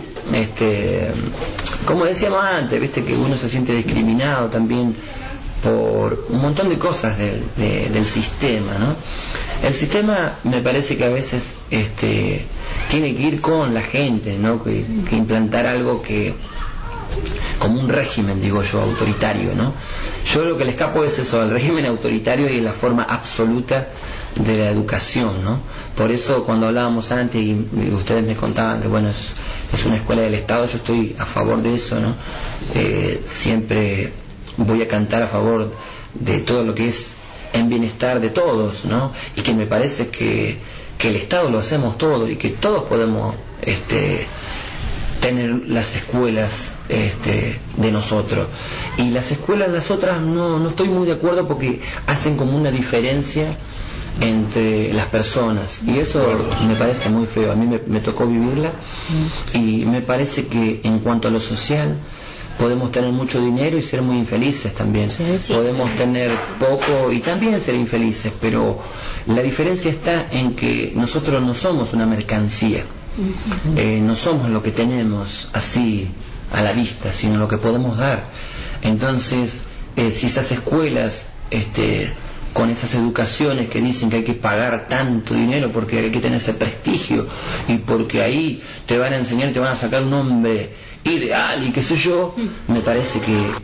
como decíamos antes, viste que uno se siente discriminado también por un montón de cosas del sistema, ¿no? El sistema me parece que a veces tiene que ir con la gente, ¿no? Que implantar algo que como un régimen, digo yo, autoritario, ¿no? Yo lo que le escapo es eso, al régimen autoritario y la forma absoluta de la educación, ¿no? Por eso cuando hablábamos antes y ustedes me contaban que bueno, es una escuela del Estado, yo estoy a favor de eso, ¿no? Siempre voy a cantar a favor de todo lo que es en bienestar de todos, ¿no? Y que me parece que el Estado lo hacemos todo y que todos podemos tener las escuelas de nosotros. Y las escuelas, las otras, no estoy muy de acuerdo porque hacen como una diferencia entre las personas y eso me parece muy feo. A mí me tocó vivirla y me parece que en cuanto a lo social podemos tener mucho dinero y ser muy infelices también. Podemos tener poco y también ser infelices, pero la diferencia está en que nosotros no somos una mercancía. No somos lo que tenemos así a la vista, sino lo que podemos dar. Entonces, si esas escuelas con esas educaciones que dicen que hay que pagar tanto dinero porque hay que tener ese prestigio y porque ahí te van a enseñar y te van a sacar un hombre ideal y qué sé yo, me parece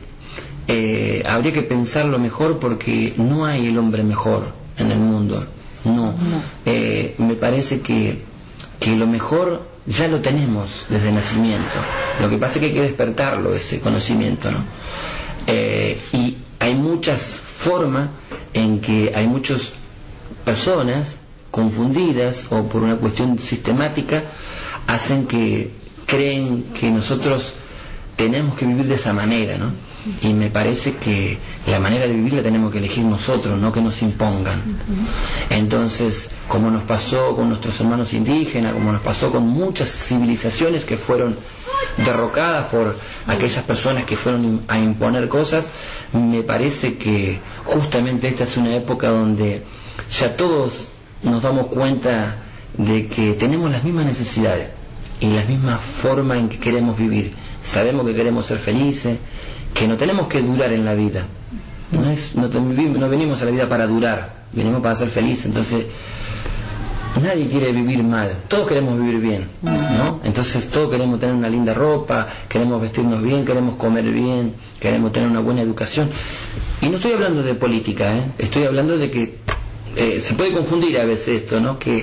que habría que pensarlo mejor, porque no hay el hombre mejor en el mundo, no. Me parece que lo mejor ya lo tenemos desde nacimiento. Lo que pasa es que hay que despertarlo, ese conocimiento, ¿no? Y hay muchas formas en que hay muchas personas confundidas o por una cuestión sistemática hacen que creen que nosotros tenemos que vivir de esa manera, ¿no? Y me parece que la manera de vivir la tenemos que elegir nosotros, no que nos impongan. Entonces, como nos pasó con nuestros hermanos indígenas, como nos pasó con muchas civilizaciones que fueron derrocadas por aquellas personas que fueron a imponer cosas, me parece que justamente esta es una época donde ya todos nos damos cuenta de que tenemos las mismas necesidades y la misma forma en que queremos vivir. Sabemos que queremos ser felices, que no tenemos que durar en la vida. No venimos a la vida para durar, venimos para ser felices. Entonces nadie quiere vivir mal, todos queremos vivir bien, ¿no? Entonces todos queremos tener una linda ropa, queremos vestirnos bien, queremos comer bien, queremos tener una buena educación. Y no estoy hablando de política, estoy hablando de que se puede confundir a veces esto, ¿no? Que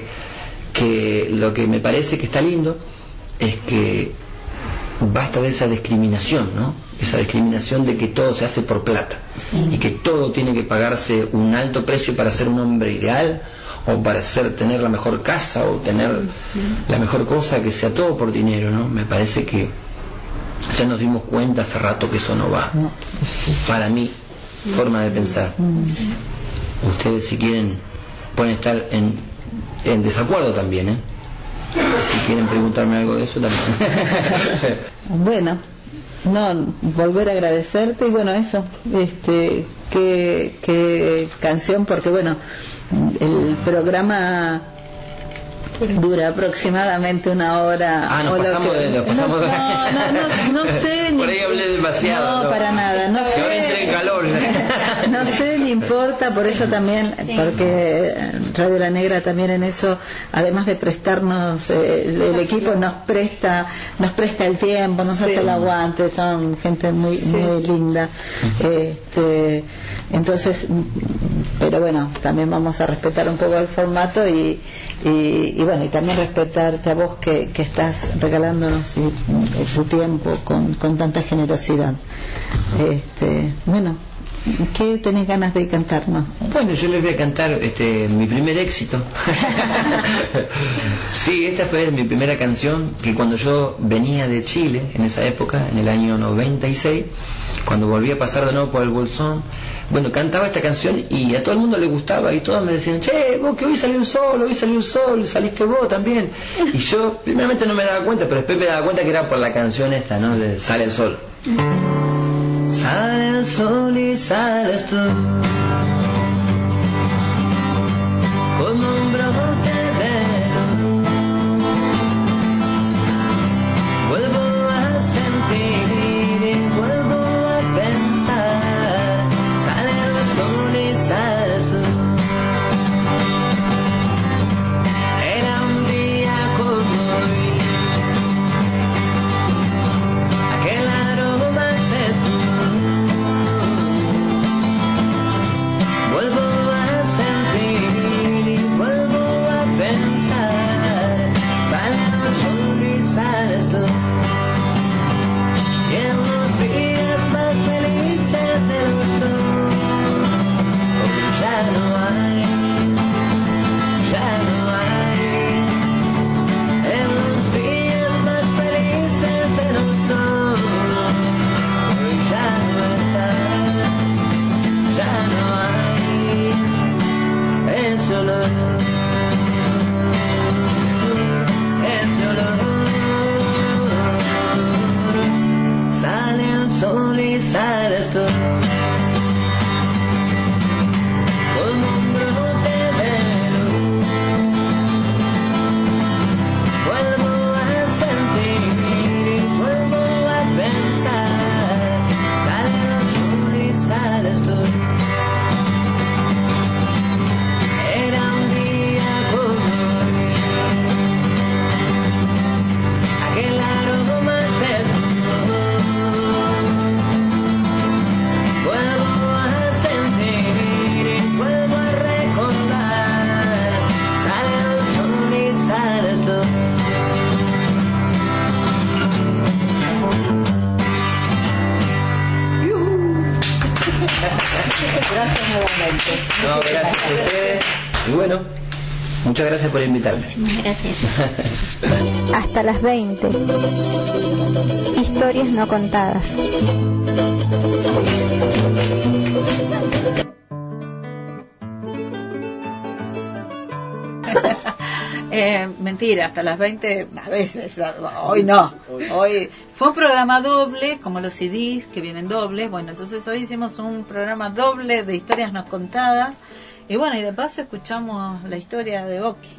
lo que me parece que está lindo es que basta de esa discriminación, ¿no? Esa discriminación de que todo se hace por plata, y que todo tiene que pagarse un alto precio para ser un hombre ideal, o para tener la mejor casa, o tener la mejor cosa, que sea todo por dinero, ¿no? Me parece que ya nos dimos cuenta hace rato que eso no va. Para mí, forma de pensar. Ustedes, si quieren, pueden estar en desacuerdo también, Si quieren preguntarme algo de eso también. Bueno, volver a agradecerte, y bueno, eso, qué canción, porque bueno, el programa dura aproximadamente una hora. Nos pasamos no sé por ahí hablé demasiado. No, para nada, no sé. Ahora entré en calor. No sé, ni importa, por eso también, porque Radio La Negra también en eso, además de prestarnos el equipo, nos presta el tiempo, nos hace el aguante, son gente muy linda. Entonces, pero bueno, también vamos a respetar un poco el formato y bueno, y también respetarte a vos que estás regalándonos tu tiempo con tanta generosidad. Bueno, ¿qué tenés ganas de cantarnos? Bueno, yo les voy a cantar mi primer éxito. Sí, esta fue mi primera canción, que cuando yo venía de Chile, en esa época, en el año 96, cuando volví a pasar de nuevo por el Bolsón, bueno, cantaba esta canción y a todo el mundo le gustaba, y todos me decían: che, vos que hoy salió un sol, saliste vos también. Y yo primeramente no me daba cuenta, pero después me daba cuenta que era por la canción esta, ¿no? De Sale el Sol. Sale el sol y sales tú, como un brote de luz. Vuelvo a sentir y vuelvo a pensar. Sale el sol y sales tú. Era un día como hoy, aquel aroma de tú. Vuelvo a sentir y vuelvo a pensar. Sale el sol y sales tú. Y en los días más felices de los dos, hoy ya no hay. En los días más felices de los dos, hoy ya no estás, ya no hay. Es olor, sale el sol. No, gracias a ustedes. Y bueno, muchas gracias por invitarme. Gracias. Hasta las 20. Historias no contadas. Mentira, hasta las 20 a veces, hoy no. Hoy fue un programa doble, como los CDs que vienen dobles. Bueno, entonces hoy hicimos un programa doble de historias no contadas. Y bueno, y de paso escuchamos la historia de Boqui.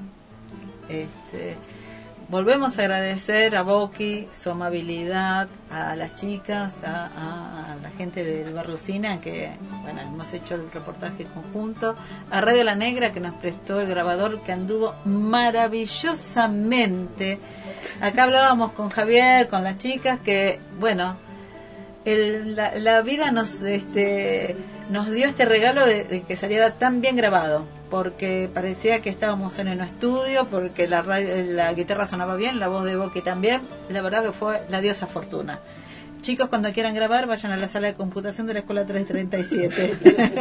Volvemos a agradecer a Boqui su amabilidad, a las chicas, a la gente del barrio Usina, que bueno, hemos hecho el reportaje conjunto, a Radio La Negra, que nos prestó el grabador, que anduvo maravillosamente. Acá hablábamos con Javier, con las chicas, que bueno, la vida nos dio este regalo de que saliera tan bien grabado, porque parecía que estábamos en el estudio, porque la guitarra sonaba bien, la voz de Boqui también. La verdad que fue la diosa fortuna. Chicos, cuando quieran grabar, vayan a la sala de computación de la Escuela 337.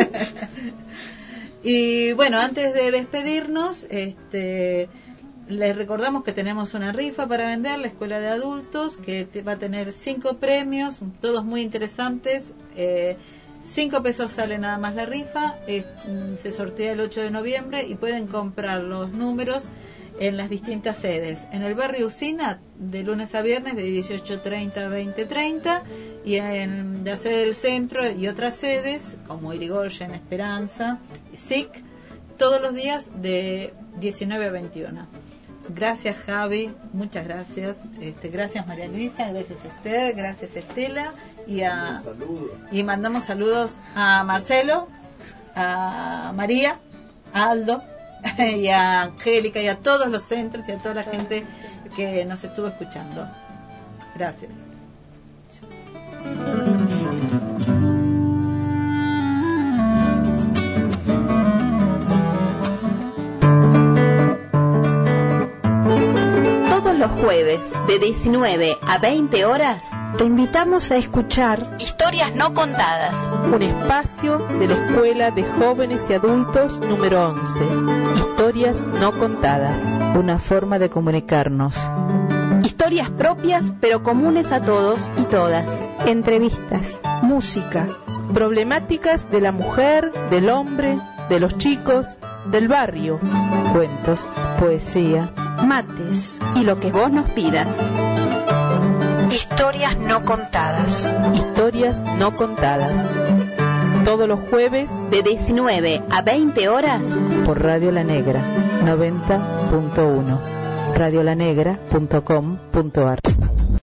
Y bueno, antes de despedirnos, les recordamos que tenemos una rifa para vender, la Escuela de Adultos, que va a tener 5 premios, todos muy interesantes. 5 pesos sale nada más la rifa. Se sortea el 8 de noviembre y pueden comprar los números en las distintas sedes. En el barrio Usina, de lunes a viernes, de 18:30 a 20:30, y en la sede del centro y otras sedes, como Irigoyen, Esperanza, SIC, todos los días de 19 a 21. Gracias, Javi, muchas gracias. Gracias, María Luisa, gracias, Esther, gracias, Estela, y mandamos saludos a Marcelo, a María, a Aldo, y a Angélica, y a todos los centros y a toda la gente que nos estuvo escuchando. Gracias. Los jueves de 19 a 20 horas te invitamos a escuchar Historias no contadas, un espacio de la Escuela de Jóvenes y Adultos número 11. Historias no contadas, una forma de comunicarnos. Historias propias pero comunes a todos y todas. Entrevistas, música, problemáticas de la mujer, del hombre, de los chicos, del barrio, cuentos, poesía, mates y lo que vos nos pidas. Historias no contadas. Historias no contadas. Todos los jueves de 19 a 20 horas por Radio La Negra 90.1, radiolanegra.com.ar.